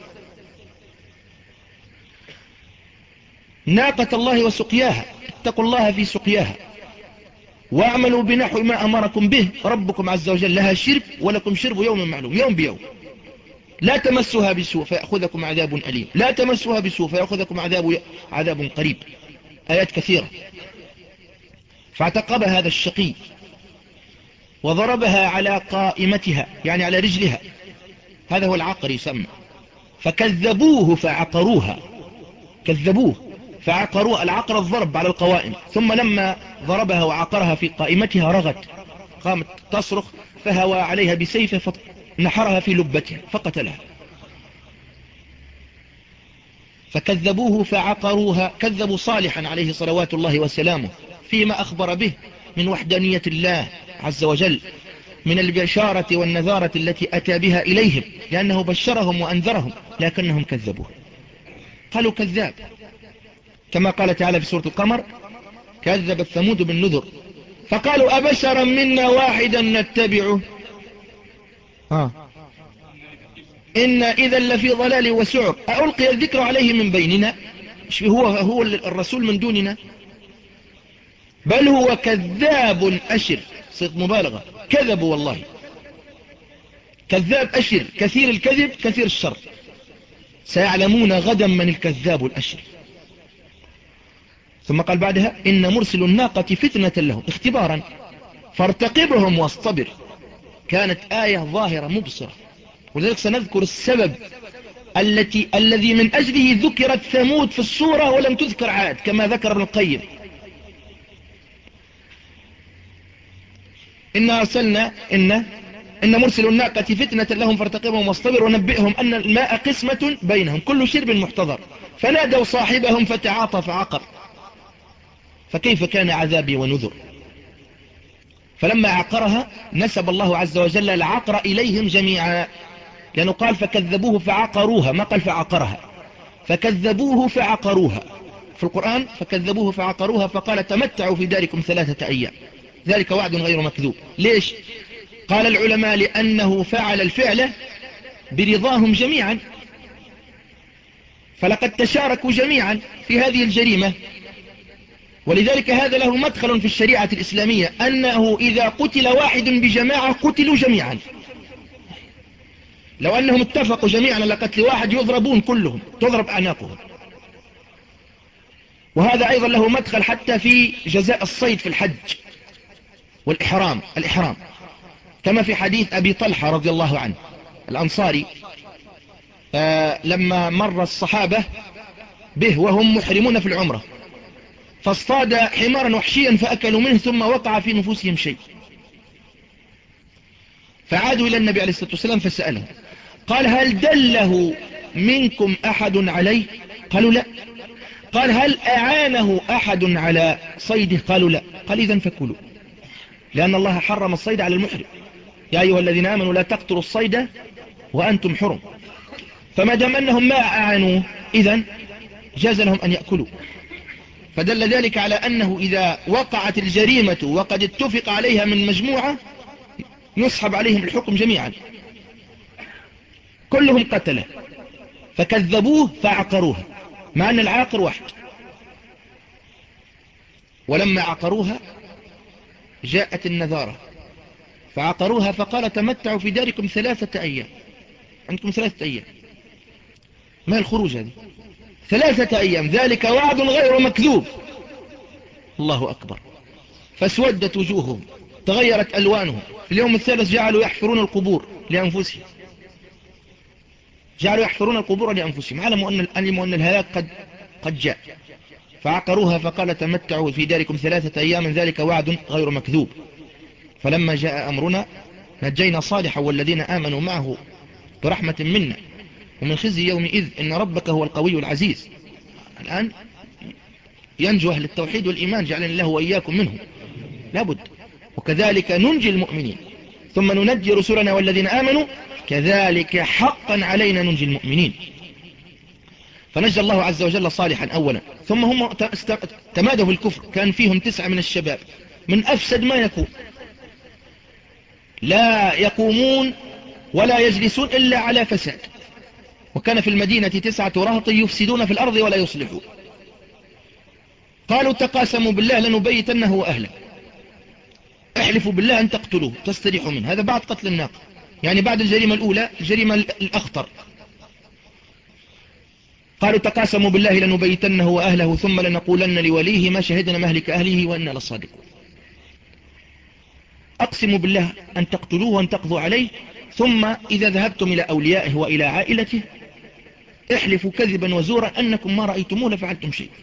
ناقة الله وسقياها، اتقوا الله في سقياها واعملوا بنحو ما أمركم به ربكم عز وجل، لها شرب ولكم شرب يوم معلوم، يوم بيوم. لا تمسها بسوء فيأخذكم عذاب أليم، لا تمسها بسوء فيأخذكم عذاب عذاب قريب. آيات كثيرة. فاعتقبها هذا الشقي وضربها على قائمتها، يعني على رجلها، هذا هو العقر يسمى. فكذبوه فعقروها، كذبوه فعقروها، العقر الضرب على القوائم. ثم لما ضربها وعقرها في قائمتها رغت، قامت تصرخ، فهوى عليها بسيفه فنحرها في لبتها فقتلها. فكذبوه فعقروها، كذبوا صالحا عليه صلوات الله وسلامه فيما أخبر به من وحدانية الله عز وجل، من البشارة والنذارة التي أتى بها إليهم، لأنه بشرهم وأنذرهم، لكنهم كذبوه، قالوا كذاب. كما قال تعالى في سورة القمر: كذبت ثمود بالنذر فقالوا أبشرا منا واحدا نتبعه آه. إن إذا لفي ضلال وسعر ألقي الذكر عليه من بيننا، هو, هو الرسول من دوننا، بل هو كذاب أشر، صيغة مبالغة، كذبوا والله، كذاب أشر، كثير الكذب كثير الشر، سيعلمون غدا من الكذاب الأشر. ثم قال بعدها: إن مرسل الناقة فتنة لهم اختبارا فارتقبهم واصطبر. كانت آية ظاهرة مبصرة، ولذلك سنذكر السبب التي الذي من أجله ذكرت ثمود في السورة ولم تذكر عاد، كما ذكر ابن القيم. إن أرسلنا إن إن مرسل الناقة فتنة لهم فارتقبهم واصطبر ونبئهم أن الماء قسمة بينهم كل شرب محتضر، فنادوا صاحبهم فتعاطى فعقر، فكيف كان عذابي ونذر. فلما عقرها نسب الله عز وجل العقر إليهم جميعا، لأنه قال فكذبوه فعقروها، ما قال فعقرها، فكذبوه فعقروها في القرآن، فكذبوه فعقروها فقال تمتعوا في داركم ثلاثة أيام ذلك وعد غير مكذوب. ليش؟ قال العلماء لأنه فعل الفعل برضاهم جميعا، فلقد تشاركوا جميعا في هذه الجريمة. ولذلك هذا له مدخل في الشريعة الإسلامية، أنه إذا قتل واحد بجماعة قتلوا جميعا. لو أنهم اتفقوا جميعا على قتل واحد يضربون كلهم، تضرب أعناقهم. وهذا أيضا له مدخل حتى في جزاء الصيد في الحج والإحرام، الإحرام كما في حديث أبي طلحة رضي الله عنه الأنصاري، آه لما مر الصحابة به وهم محرمون في العمرة، فاصطاد حمارا وحشيا فأكلوا منه ثم وقع في نفوسهم شيء، فعادوا إلى النبي عليه الصلاة والسلام فسأله، قال هل دله منكم أحد عليه؟ قالوا لا. قال هل أعانه أحد على صيده؟ قالوا لا. قال إذن فكلوا، لأن الله حرم الصيد على المحرم، يا أيها الذين آمنوا لا تقتلوا الصيد وأنتم حرم، فما دام أنهم ما أعانوه إذن جاز لهم أن يأكلوا. فدل ذلك على أنه إذا وقعت الجريمة وقد اتفق عليها من مجموعة يسحب عليهم الحكم جميعا، كلهم قتله. فكذبوه فعقروها، مع أن العاقر واحد. ولما عقروها جاءت النذارة فعقروها فقال تمتعوا في داركم ثلاثة أيام، عندكم ثلاثة أيام، ما الخروج هذه؟ ثلاثة أيام ذلك وعد غير مكذوب. الله أكبر. فاسودت وجوههم، تغيرت ألوانهم. في اليوم الثالث جعلوا يحفرون القبور لأنفسهم، جعلوا يحفرون القبور لأنفسهم، علموا أن علموا أن الهلاك قد قد جاء. فعقروها فقال تمتعوا في داركم ثلاثة أيام ذلك وعد غير مكذوب. فلما جاء أمرنا نجينا صالحا والذين آمنوا معه برحمة منا ومن خزي يومئذ إن ربك هو القوي العزيز. الآن ينجو أهل التوحيد والإيمان، جعلنا الله وإياكم منهم، لابد. وكذلك ننجي المؤمنين ثم ننجي رسلنا والذين آمنوا كذلك حقا علينا ننجي المؤمنين. فنجى الله عز وجل صالحا أولا، ثم هم تمادوا في الكفر. كان فيهم تسعة من الشباب من أفسد ما يكون، لا يقومون ولا يجلسون إلا على فساد. وكان في المدينة تسعة رهط يفسدون في الأرض ولا يصلحون. قالوا تقاسموا بالله لنبيتنه وأهله، احلفوا بالله أن تقتلوه تستريحوا منه. هذا بعد قتل الناقة، يعني بعد الجريمة الأولى الجريمة الأخطر. قالوا تقاسموا بالله لنبيتنه وأهله ثم لنقولن لوليه ما شهدنا مهلك أهله وإنا لصادقون. أقسموا بالله أن تقتلوه وأن تقضوا عليه، ثم إذا ذهبتم إلى أوليائه وإلى عائلته احلفوا كذبا وزورا أنكم ما رأيتموه لفعلتم شيء.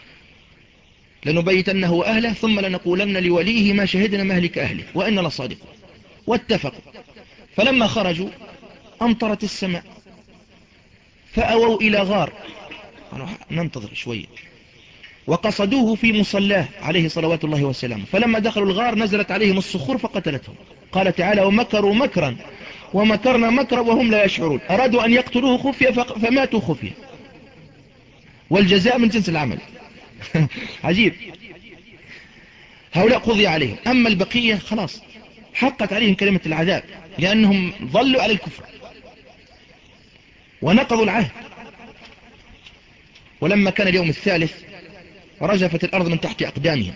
لنبيتنه وأهله ثم لنقولن لوليه ما شهدنا مهلك أهله وإنا لصادقون. واتفقوا. فلما خرجوا أمطرت السماء فأووا إلى غار، ننتظر شوية، وقصدوه في مصلاه عليه صلوات الله وسلامه. فلما دخلوا الغار نزلت عليهم الصخور فقتلتهم. قال تعالى ومكروا مكرا ومكرنا مكرا وهم لا يشعرون. أرادوا أن يقتلوه خفية فماتوا خفية، والجزاء من جنس العمل. عجيب. هؤلاء قضي عليهم، أما البقية خلاص حقت عليهم كلمة العذاب، لأنهم ظلوا على الكفر ونقضوا العهد. ولما كان اليوم الثالث رجفت الأرض من تحت أقدامهم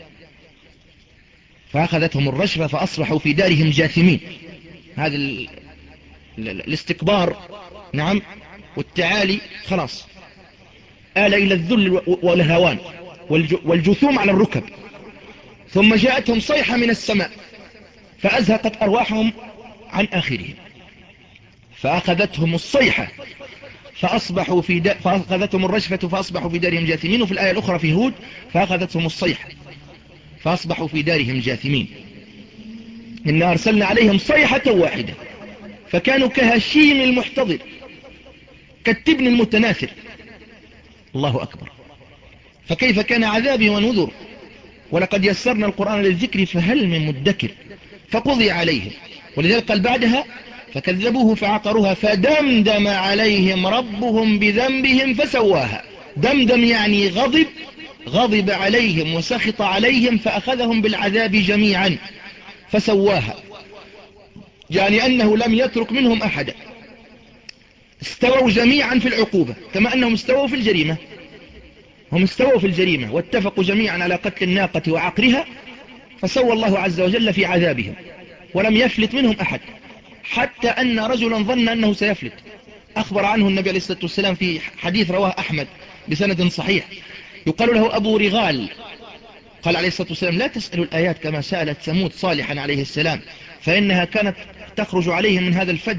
فأخذتهم الرجفة فأصبحوا في دارهم جاثمين. هذا ال... ال... الاستكبار نعم والتعالي خلاص آل إلى الذل والهوان والج... والجثوم على الركب. ثم جاءتهم صيحة من السماء فأزهقت أرواحهم عن آخرهم، فأخذتهم الصيحة فأصبحوا في دا... فأخذتهم الرجفة فأصبحوا في دارهم جاثمين. وفي الآية الأخرى في هود فأخذتهم الصيحة فأصبحوا في دارهم جاثمين. إنا أرسلنا عليهم صيحة واحدة فكانوا كهشيم المحتضر كالتبن المتناثر. الله أكبر. فكيف كان عذابي ونذر. ولقد يسرنا القرآن للذكر فهل من مدكر. فقضي عليهم. ولذلك قال بعدها فكذبوه فعقروها فدمدم عليهم ربهم بذنبهم فسواها. دمدم يعني غضب، غضب عليهم وسخط عليهم فأخذهم بالعذاب جميعا فسواها، يعني أنه لم يترك منهم أحدا. استووا جميعا في العقوبة كما أنهم استووا في الجريمة. هم استووا في الجريمة واتفقوا جميعا على قتل الناقة وعقرها، فسوى الله عز وجل في عذابهم ولم يفلت منهم أحد، حتى أن رجلا ظن أنه سيفلت. أخبر عنه النبي عليه الصلاة والسلام في حديث رواه أحمد بسند صحيح، يقال له أبو رغال. قال عليه الصلاة والسلام لا تسألوا الآيات كما سألت ثمود صالحا عليه السلام، فإنها كانت تخرج عليهم من هذا الفج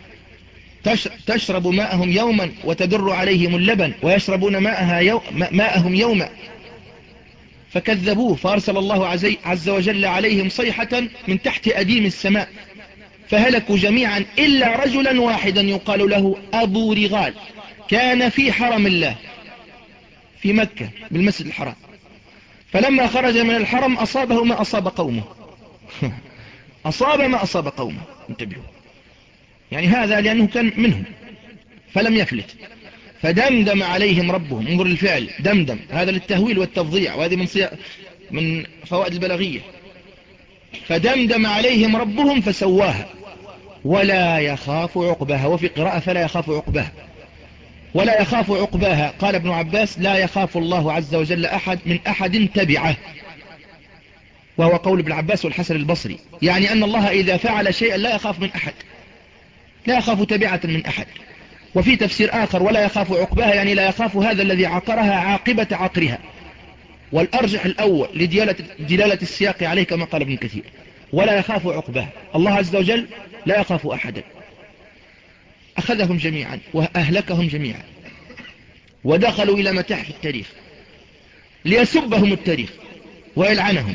تشرب ماءهم يوما وتدر عليهم اللبن ويشربون ماءها يو ماءهم يوما. فكذبوه فأرسل الله عز وجل عليهم صيحة من تحت أديم السماء فهلكوا جميعا إلا رجلا واحدا يقال له أبو رغال، كان في حرم الله في مكة بالمسجد الحرام، فلما خرج من الحرم أصابه ما أصاب قومه. أصاب ما أصاب قومه. انتبهوا، يعني هذا لأنه كان منهم فلم يفلت. فدمدم عليهم ربهم. انظر الفعل دمدم، هذا للتهويل والتفضيع، وهذه من, صي... من فوائد البلاغية. فدمدم عليهم ربهم فسواها ولا يخاف عقبها. وفي قراءة فلا يخاف عقبها. ولا يخاف عقباها قال ابن عباس لا يخاف الله عز وجل أحد من أحد تبعه، وهو قول ابن عباس والحسن البصري، يعني أن الله إذا فعل شيئا لا يخاف من أحد، لا يخاف تبعة من أحد. وفي تفسير آخر ولا يخاف عقباها يعني لا يخاف هذا الذي عقرها عاقبة عقرها، والأرجح الأول لدلالة دلالة السياق عليه كما قال ابن كثير. ولا يخاف عقباها، الله عز وجل لا يخاف أحدا. أخذهم جميعا وأهلكهم جميعا ودخلوا إلى متاحف التاريخ ليسبهم التاريخ ويلعنهم.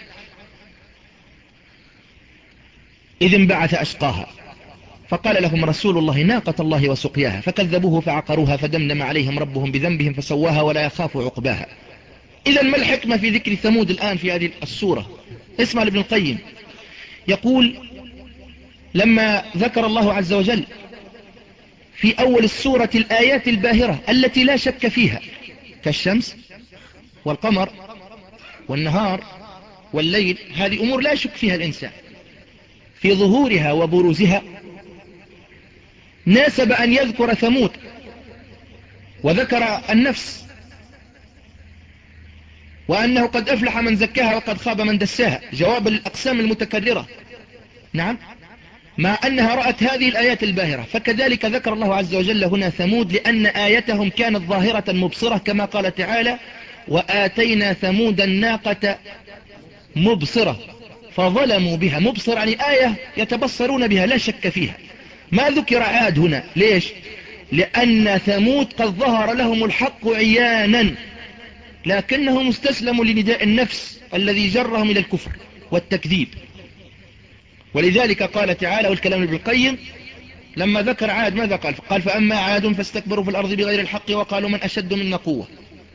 إذ انبعث أشقاها فقال لهم رسول الله ناقة الله وسقياها فكذبوه فعقروها فدمدم عليهم ربهم بذنبهم فسواها ولا يخاف عقباها. إذا ما الحكمة في ذكر ثمود الآن في هذه السورة؟ اسمع لابن القيم يقول لما ذكر الله عز وجل في أول السورة الآيات الباهرة التي لا شك فيها، كالشمس والقمر والنهار والليل، هذه أمور لا شك فيها الإنسان في ظهورها وبروزها. ناسب أن يذكر ثمود وذكر النفس، وأنه قد أفلح من زكاها وقد خاب من دساها، جواب الأقسام المتكررة. نعم، مع أنها رأت هذه الآيات الباهرة. فكذلك ذكر الله عز وجل هنا ثمود لأن آيتهم كانت ظاهرة مبصرة، كما قال تعالى: وآتينا ثمود الناقة مبصرة فظلموا بها. مبصر يعني آية يتبصرون بها لا شك فيها. ما ذكر عاد هنا ليش؟ لأن ثمود قد ظهر لهم الحق عيانا، لكنهم استسلموا لنداء النفس الذي جرهم إلى الكفر والتكذيب. ولذلك قال تعالى، والكلام ابن القيم لما ذكر عاد ماذا قال؟ قال: فأما عاد فاستكبروا في الأرض بغير الحق وقالوا من أشد منا قوة.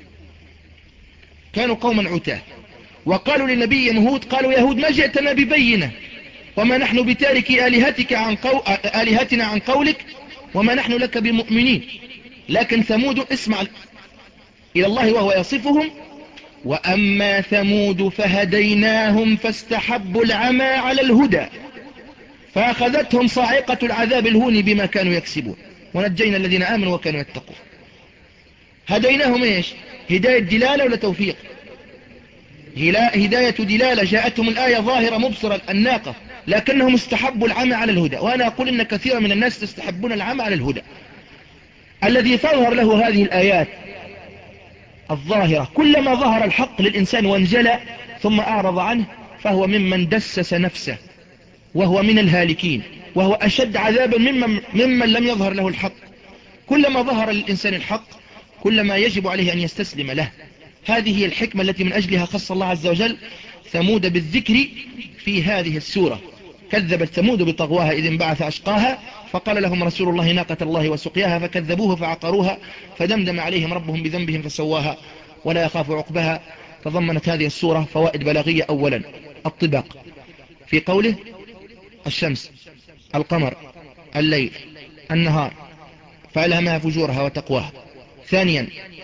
كانوا قوما عتاه. وقالوا لنبي هود، قالوا: يا هود ما جئتنا ببينة وما نحن بتارك آلهتك عن قو... آلهتنا عن قولك وما نحن لك بمؤمنين. لكن ثمود اسمع إلى الله وهو يصفهم: وأما ثمود فهديناهم فاستحبوا العمى على الهدى فأخذتهم صاعقة العذاب الهون بما كانوا يكسبون ونجينا الذين آمنوا وكانوا يتقون. هديناهم ايش؟ هداية دلالة ولا توفيق؟ هداية دلالة، جاءتهم الآية ظاهرة مبصرة الناقة، لكنهم استحبوا العمى على الهدى. وأنا أقول إن كثيرا من الناس تستحبون العمى على الهدى. الذي تظهر له هذه الآيات الظاهرة، كلما ظهر الحق للإنسان وانجلى ثم أعرض عنه فهو ممن دسس نفسه وهو من الهالكين، وهو أشد عذابا ممن, ممن لم يظهر له الحق. كلما ظهر للإنسان الحق كلما يجب عليه أن يستسلم له. هذه هي الحكمة التي من أجلها خص الله عز وجل ثمود بالذكر في هذه السورة. كذبت ثمود بطغواها إذ انبعث أشقاها فقال لهم رسول الله ناقة الله وسقياها فكذبوه فعقروها فدمدم عليهم ربهم بذنبهم فسواها ولا يخاف عقبها. تضمنت هذه السورة فوائد بلاغية. أولا الطباق في قوله الشمس القمر الليل النهار فألهمها فجورها وتقواها. ثانيا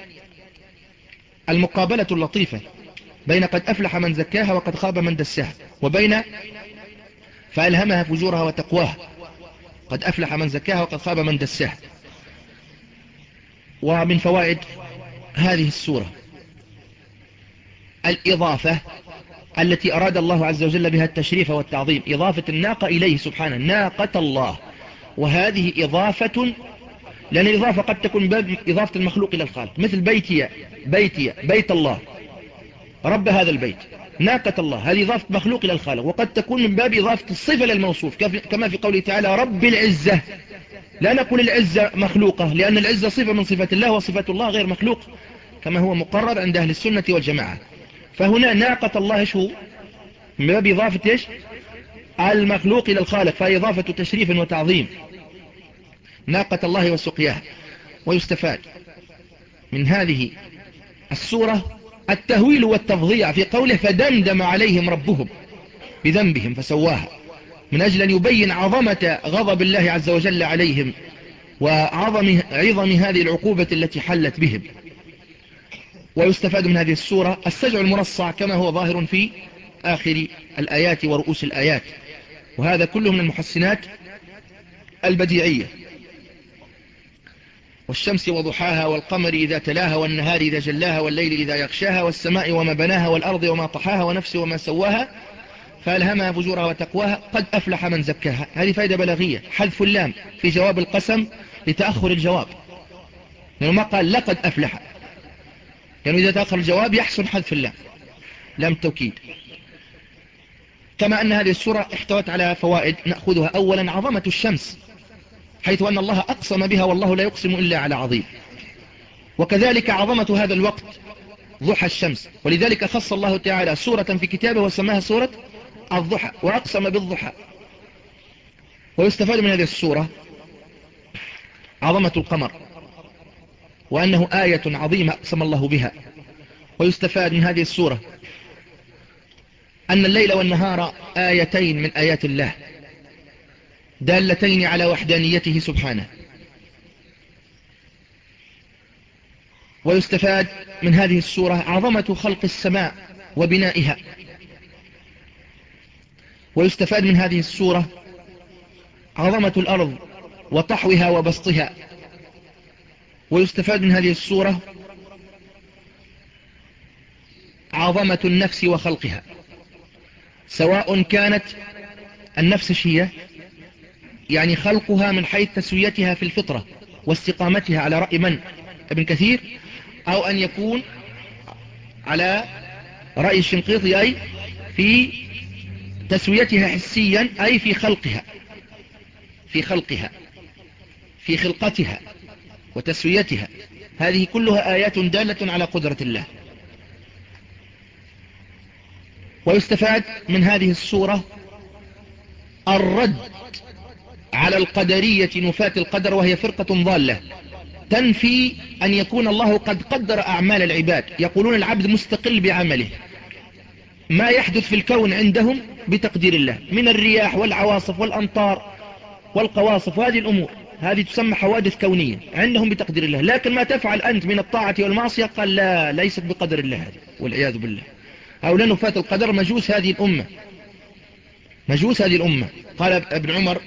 المقابلة اللطيفة بين قد أفلح من زكاها وقد خاب من دساها، وبين فألهمها فجورها وتقواها. قد أفلح من زكاها وقد خاب من دساها. ومن فوائد هذه السورة الإضافة التي أراد الله عز وجل بها التشريف والتعظيم، إضافة الناقة إليه سبحانه، ناقة الله. وهذه إضافة، لأن الإضافة قد تكون باب إضافة المخلوق إلى الخالق، مثل بيتي بيتي بيت الله رب هذا البيت، ناقة الله هذه إضافة مخلوق إلى الخالق. وقد تكون من باب إضافة الصفة للموصوف كما في قوله تعالى رب العزة. لا نقول العزة مخلوقة، لأن العزة صفة من صفات الله وصفة الله غير مخلوق كما هو مقرر عند أهل السنة والجماعة. فهنا ناقة الله شو من باب إضافة إيش؟ المخلوق إلى الخالق، فإضافة تشريف وتعظيم، ناقة الله وسقياها. ويستفاد من هذه السورة التهويل والتفظيع في قوله فدمدم عليهم ربهم بذنبهم فسواها، من أجل أن يبين عظمة غضب الله عز وجل عليهم وعظم عظم هذه العقوبة التي حلت بهم. ويستفاد من هذه السورة السجع المرصع كما هو ظاهر في آخر الآيات ورؤوس الآيات، وهذا كله من المحسنات البديعية. والشمس وضحاها والقمر إذا تلاها والنهار إذا جلاها والليل إذا يغشاها والسماء وما بناها والأرض وما طحاها ونفس وما سواها فألهمها فجورها وتقواها قد أفلح من زكاها. هذه فائدة بلاغية، حذف اللام في جواب القسم لتأخر الجواب، لأنه ما قال لقد أفلح، لأنه يعني إذا تأخر الجواب يحسن حذف اللام، لام التوكيد. كما أن هذه السورة احتوت على فوائد نأخذها. أولا عظمة الشمس، حيث أن الله أقسم بها والله لا يقسم إلا على عظيم. وكذلك عظمة هذا الوقت ضحى الشمس، ولذلك خص الله تعالى سورة في كتابه وسماها سورة الضحى وأقسم بالضحى. ويستفاد من هذه السورة عظمة القمر وأنه آية عظيمة أقسم الله بها. ويستفاد من هذه السورة أن الليل والنهار آيتين من آيات الله دالتين على وحدانيته سبحانه. ويستفاد من هذه السورة عظمة خلق السماء وبنائها. ويستفاد من هذه السورة عظمة الأرض وطحوها وبسطها. ويستفاد من هذه السورة عظمة النفس وخلقها، سواء كانت النفس شيء يعني خلقها من حيث تسويتها في الفطرة واستقامتها على رأي من؟ ابن كثير، أو أن يكون على رأي الشنقيطي أي في تسويتها حسيا، أي في خلقها في خلقها في خلقتها وتسويتها. هذه كلها آيات دالة على قدرة الله. ويستفاد من هذه السورة الرد على القدرية نفاة القدر، وهي فرقة ضالة تنفي أن يكون الله قد قدر أعمال العباد. يقولون العبد مستقل بعمله، ما يحدث في الكون عندهم بتقدير الله من الرياح والعواصف والأمطار والقواصف، وهذه الأمور هذه تسمى حوادث كونية عندهم بتقدير الله. لكن ما تفعل أنت من الطاعة والمعصية قال لا، ليست بقدر الله هذه، والعياذ بالله. هؤلاء نفاة القدر مجوس هذه الأمة، مجوس هذه الأمة. قال ابن عمر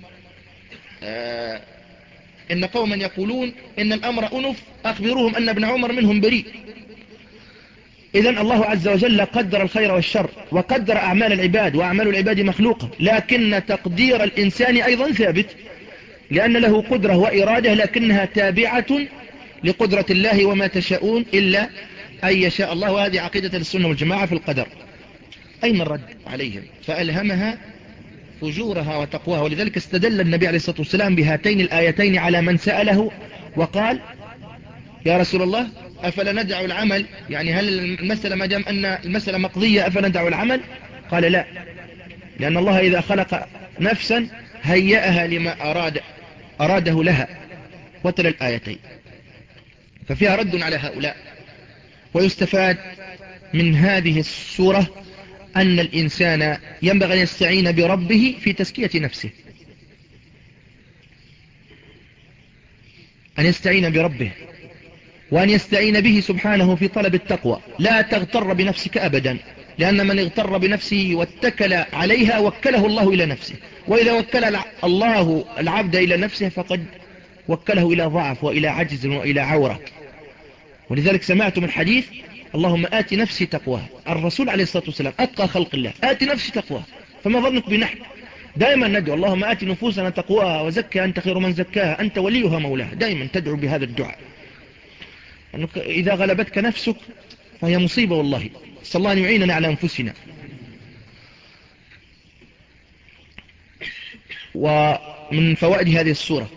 آه إن قوما يقولون إن الأمر أنف أخبروهم أن ابن عمر منهم بريء. إذن الله عز وجل قدر الخير والشر وقدر أعمال العباد، وأعمال العباد مخلوقة، لكن تقدير الإنسان أيضا ثابت لأن له قدرة وإرادة، لكنها تابعة لقدرة الله، وما تشاءون إلا أن يشاء الله. وهذه عقيدة السنة والجماعة في القدر. أين الرد عليهم؟ فألهمها فجورها وتقواها. ولذلك استدل النبي عليه الصلاة والسلام بهاتين الآيتين على من سأله وقال يا رسول الله أفلا ندع العمل، يعني هل المسألة ما دام أن المسألة مقضية أفندع العمل؟ قال لا، لأن الله إذا خلق نفسا هيأها لما أراد أراده لها. وتلا الآيتين ففيها رد على هؤلاء. ويستفاد من هذه السورة أن الإنسان ينبغي أن يستعين بربه في تزكية نفسه، أن يستعين بربه وأن يستعين به سبحانه في طلب التقوى. لا تغتر بنفسك أبدا، لأن من اغتر بنفسه واتكل عليها وكله الله إلى نفسه، وإذا وكل الله العبد إلى نفسه فقد وكله إلى ضعف وإلى عجز وإلى عورة. ولذلك سمعت من حديث اللهم آت نفسي تقواها. الرسول عليه الصلاة والسلام أتقى خلق الله، آت نفسي تقواها. فما ظنك بنحن؟ دائما ندعو اللهم آت نفوسنا تقواها وزكها أنت خير من زكاها أنت وليها مولاها. دائما تدعو بهذا الدعاء. أنك إذا غلبتك نفسك فهي مصيبة والله. صلى الله أن يعيننا على أنفسنا. ومن فوائد هذه السورة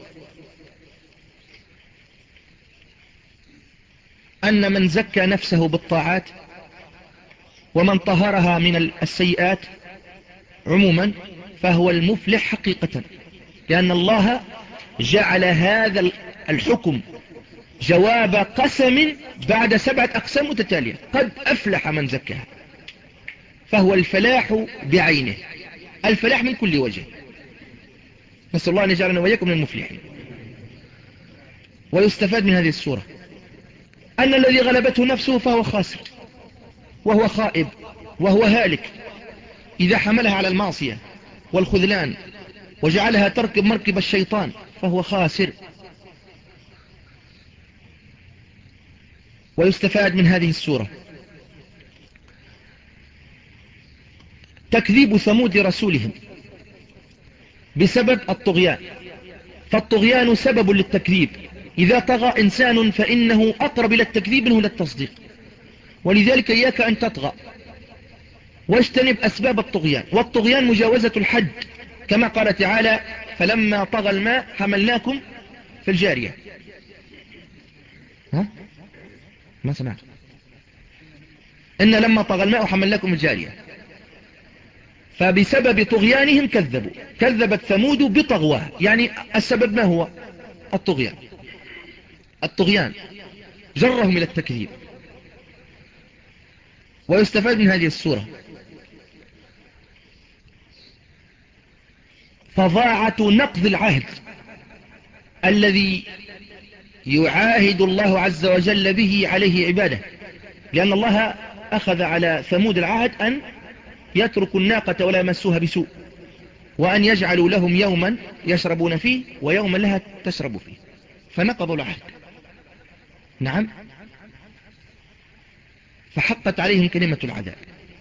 أن من زكى نفسه بالطاعات ومن طهرها من السيئات عموما فهو المفلح حقيقة، لأن الله جعل هذا الحكم جواب قسم بعد سبعة أقسام متتالية. قد أفلح من زكاها، فهو الفلاح بعينه، الفلاح من كل وجه. نسأل الله أن يجعلنا وإياكم من المفلحين. ويستفاد من هذه السورة أن الذي غلبته نفسه فهو خاسر وهو خائب وهو هالك إذا حملها على المعصية والخذلان وجعلها تركب مركب الشيطان فهو خاسر. ويستفاد من هذه السورة تكذيب ثمود رسولهم بسبب الطغيان، فالطغيان سبب للتكذيب. إذا طغى إنسان فإنه أقرب إلى التكذيب منه للتصديق، ولذلك إياك أن تطغى واجتنب أسباب الطغيان. والطغيان مجاوزة الحد، كما قال تعالى فلما طغى الماء حملناكم في الجارية. ها؟ ما سمعت. إن لما طغى الماء حملناكم الجارية. فبسبب طغيانهم كذبوا، كذبت ثمود بطغواها. يعني السبب ما هو؟ الطغيان. الطغيان جرهم إلى التكذيب. ويستفاد من هذه السورة فظاعة نقض العهد الذي يعاهد الله عز وجل به عليه عباده، لأن الله أخذ على ثمود العهد أن يتركوا الناقة ولا يمسوها بسوء، وأن يجعلوا لهم يوما يشربون فيه ويوما لها تشرب فيه، فنقضوا العهد. نعم، فحقت عليهم كلمة العذاب.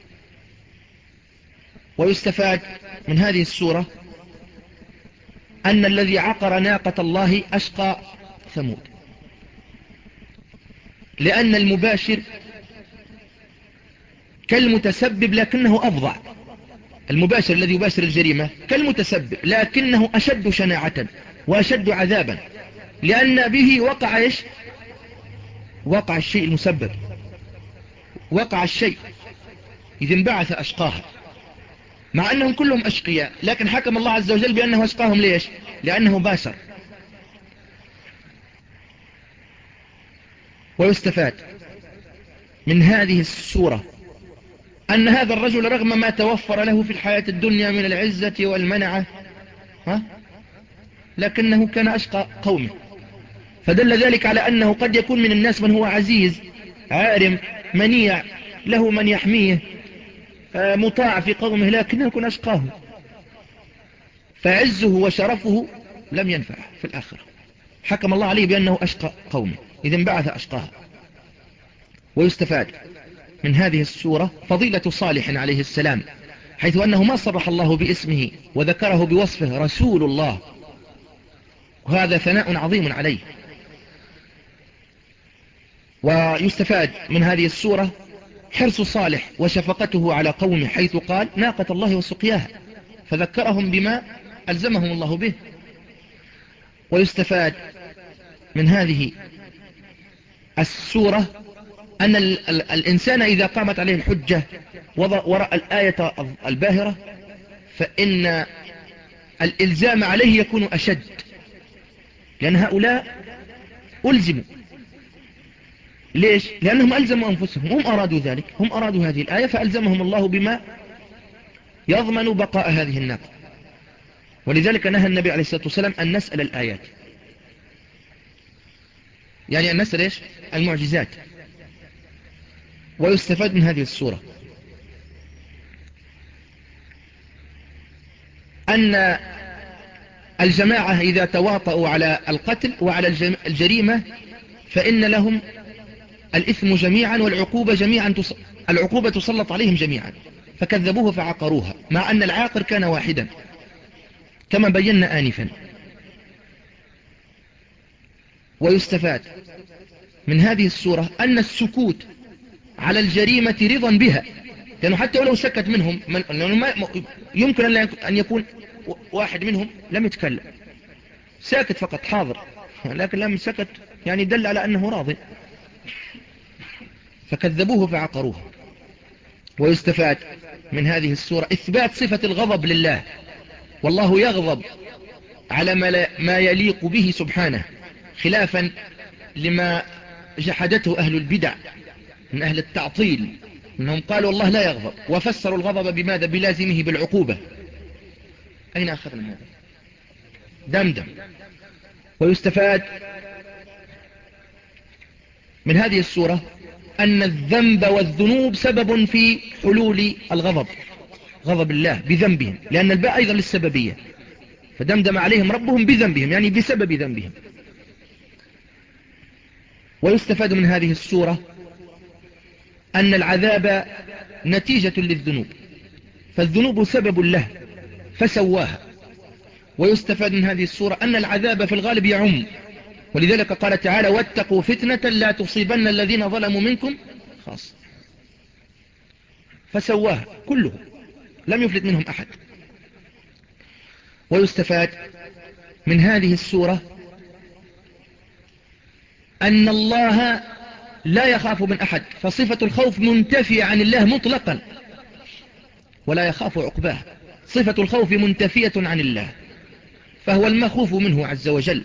ويستفاد من هذه السورة أن الذي عقر ناقة الله أشقى ثمود، لأن المباشر كالمتسبب لكنه أفظع. المباشر الذي يباشر الجريمة كالمتسبب لكنه أشد شناعة وأشد عذابا، لأن به وقع إيش؟ وقع الشيء المسبب، وقع الشيء إذ انبعث أشقاها، مع أنهم كلهم أشقياء، لكن حكم الله عز وجل بأنه أشقاهم. ليش؟ لأنه باشر. ويستفاد من هذه السورة أن هذا الرجل رغم ما توفر له في الحياة الدنيا من العزة والمنعة، ها؟ لكنه كان أشقى قومه، فدل ذلك على أنه قد يكون من الناس من هو عزيز عارم منيع له من يحميه مطاع في قومه، لكنه يكون أشقاهم، فعزه وشرفه لم ينفعه في الآخرة. حكم الله عليه بأنه أشقى قومه إذ انبعث أشقاها. ويستفاد من هذه السورة فضيلة صالح عليه السلام، حيث أنه ما صرح الله باسمه وذكره بوصفه رسول الله، وهذا ثناء عظيم عليه. ويستفاد من هذه السورة حرص صالح وشفقته على قومه، حيث قال ناقة الله وسقياها، فذكرهم بما ألزمهم الله به. ويستفاد من هذه السورة أن ال ال الإنسان إذا قامت عليه الحجة ورأى الآية الباهرة فإن الإلزام عليه يكون أشد، لأن هؤلاء ألزموا. ليش؟ لأنهم ألزموا أنفسهم، هم أرادوا ذلك، هم أرادوا هذه الآية فألزمهم الله بما يضمن بقاء هذه الناقة. ولذلك نهى النبي عليه الصلاة والسلام أن نسأل الآيات، يعني أن نسأل إيش؟ المعجزات. ويستفاد من هذه السورة أن الجماعة إذا تواطؤوا على القتل وعلى الجريمة فإن لهم الإثم جميعا والعقوبة جميعا، العقوبة تسلط عليهم جميعا، فكذبوه فعقروها، مع أن العاقر كان واحدا كما بينا آنفا. ويستفاد من هذه السورة أن السكوت على الجريمة رضا بها، لأنه حتى ولو سكت منهم من يمكن أن يكون واحد منهم لم يتكلم، ساكت فقط حاضر، لكن لم سكت يعني دل على أنه راضي، فكذبوه فعقروه. ويستفاد من هذه السورة إثبات صفة الغضب لله، والله يغضب على ما يليق به سبحانه، خلافا لما جحدته أهل البدع من أهل التعطيل، أنهم قالوا الله لا يغضب، وفسروا الغضب بماذا؟ بلازمه بالعقوبة. أين أخذنا هذا؟ دمدم. ويستفاد من هذه السورة أن الذنب والذنوب سبب في حلول الغضب، غضب الله بذنبهم، لأن الباء أيضا للسببية، فدمدم عليهم ربهم بذنبهم يعني بسبب ذنبهم. ويستفاد من هذه السورة أن العذاب نتيجة للذنوب، فالذنوب سبب له فسواها. ويستفاد من هذه السورة أن العذاب في الغالب يعم، ولذلك قال تعالى واتقوا فتنة لا تصيبن الذين ظلموا منكم خاص، فسواها كله لم يفلت منهم أحد. ويستفاد من هذه السورة أن الله لا يخاف من أحد، فصفة الخوف منتفية عن الله مطلقا ولا يخاف عقباه، صفة الخوف منتفية عن الله، فهو المخوف منه عز وجل.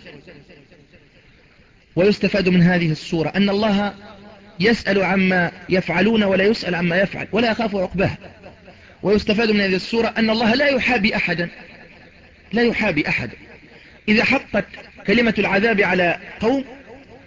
ويستفاد من هذه السورة أن الله يسأل عما يفعلون ولا يسأل عما يفعل ولا يخاف عقباه. ويستفاد من هذه السورة أن الله لا يحابي أحدا، لا يحابي أحد. إذا حقت كلمة العذاب على قوم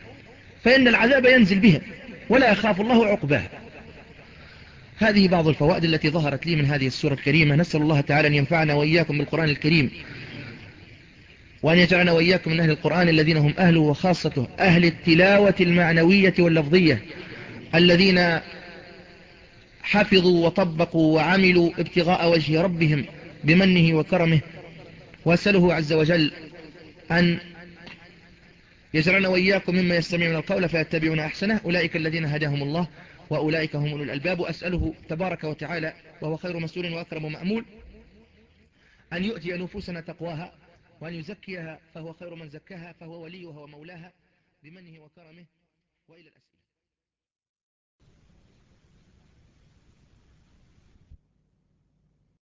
فإن العذاب ينزل بها ولا يخاف الله عقباها. هذه بعض الفوائد التي ظهرت لي من هذه السورة الكريمة. نسأل الله تعالى أن ينفعنا وإياكم بالقرآن الكريم، وأن يجعلنا وإياكم من أهل القرآن الذين هم أهله وخاصته، أهل التلاوة المعنوية واللفظية، الذين حفظوا وطبقوا وعملوا ابتغاء وجه ربهم بمنه وكرمه. وأسأله عز وجل أن يجعلنا وإياكم مما يستمعون القول فيتبعون أحسنه، أولئك الذين هداهم الله وأولئك هم أولو الألباب. وأسأله تبارك وتعالى وهو خير مسؤول وأكرم مأمول أن يؤتي نفوسنا تقواها وأن يزكيها، فهو خير من زكاها، فهو وليها ومولاها بمنه وكرمه. وإلى الأسئلة.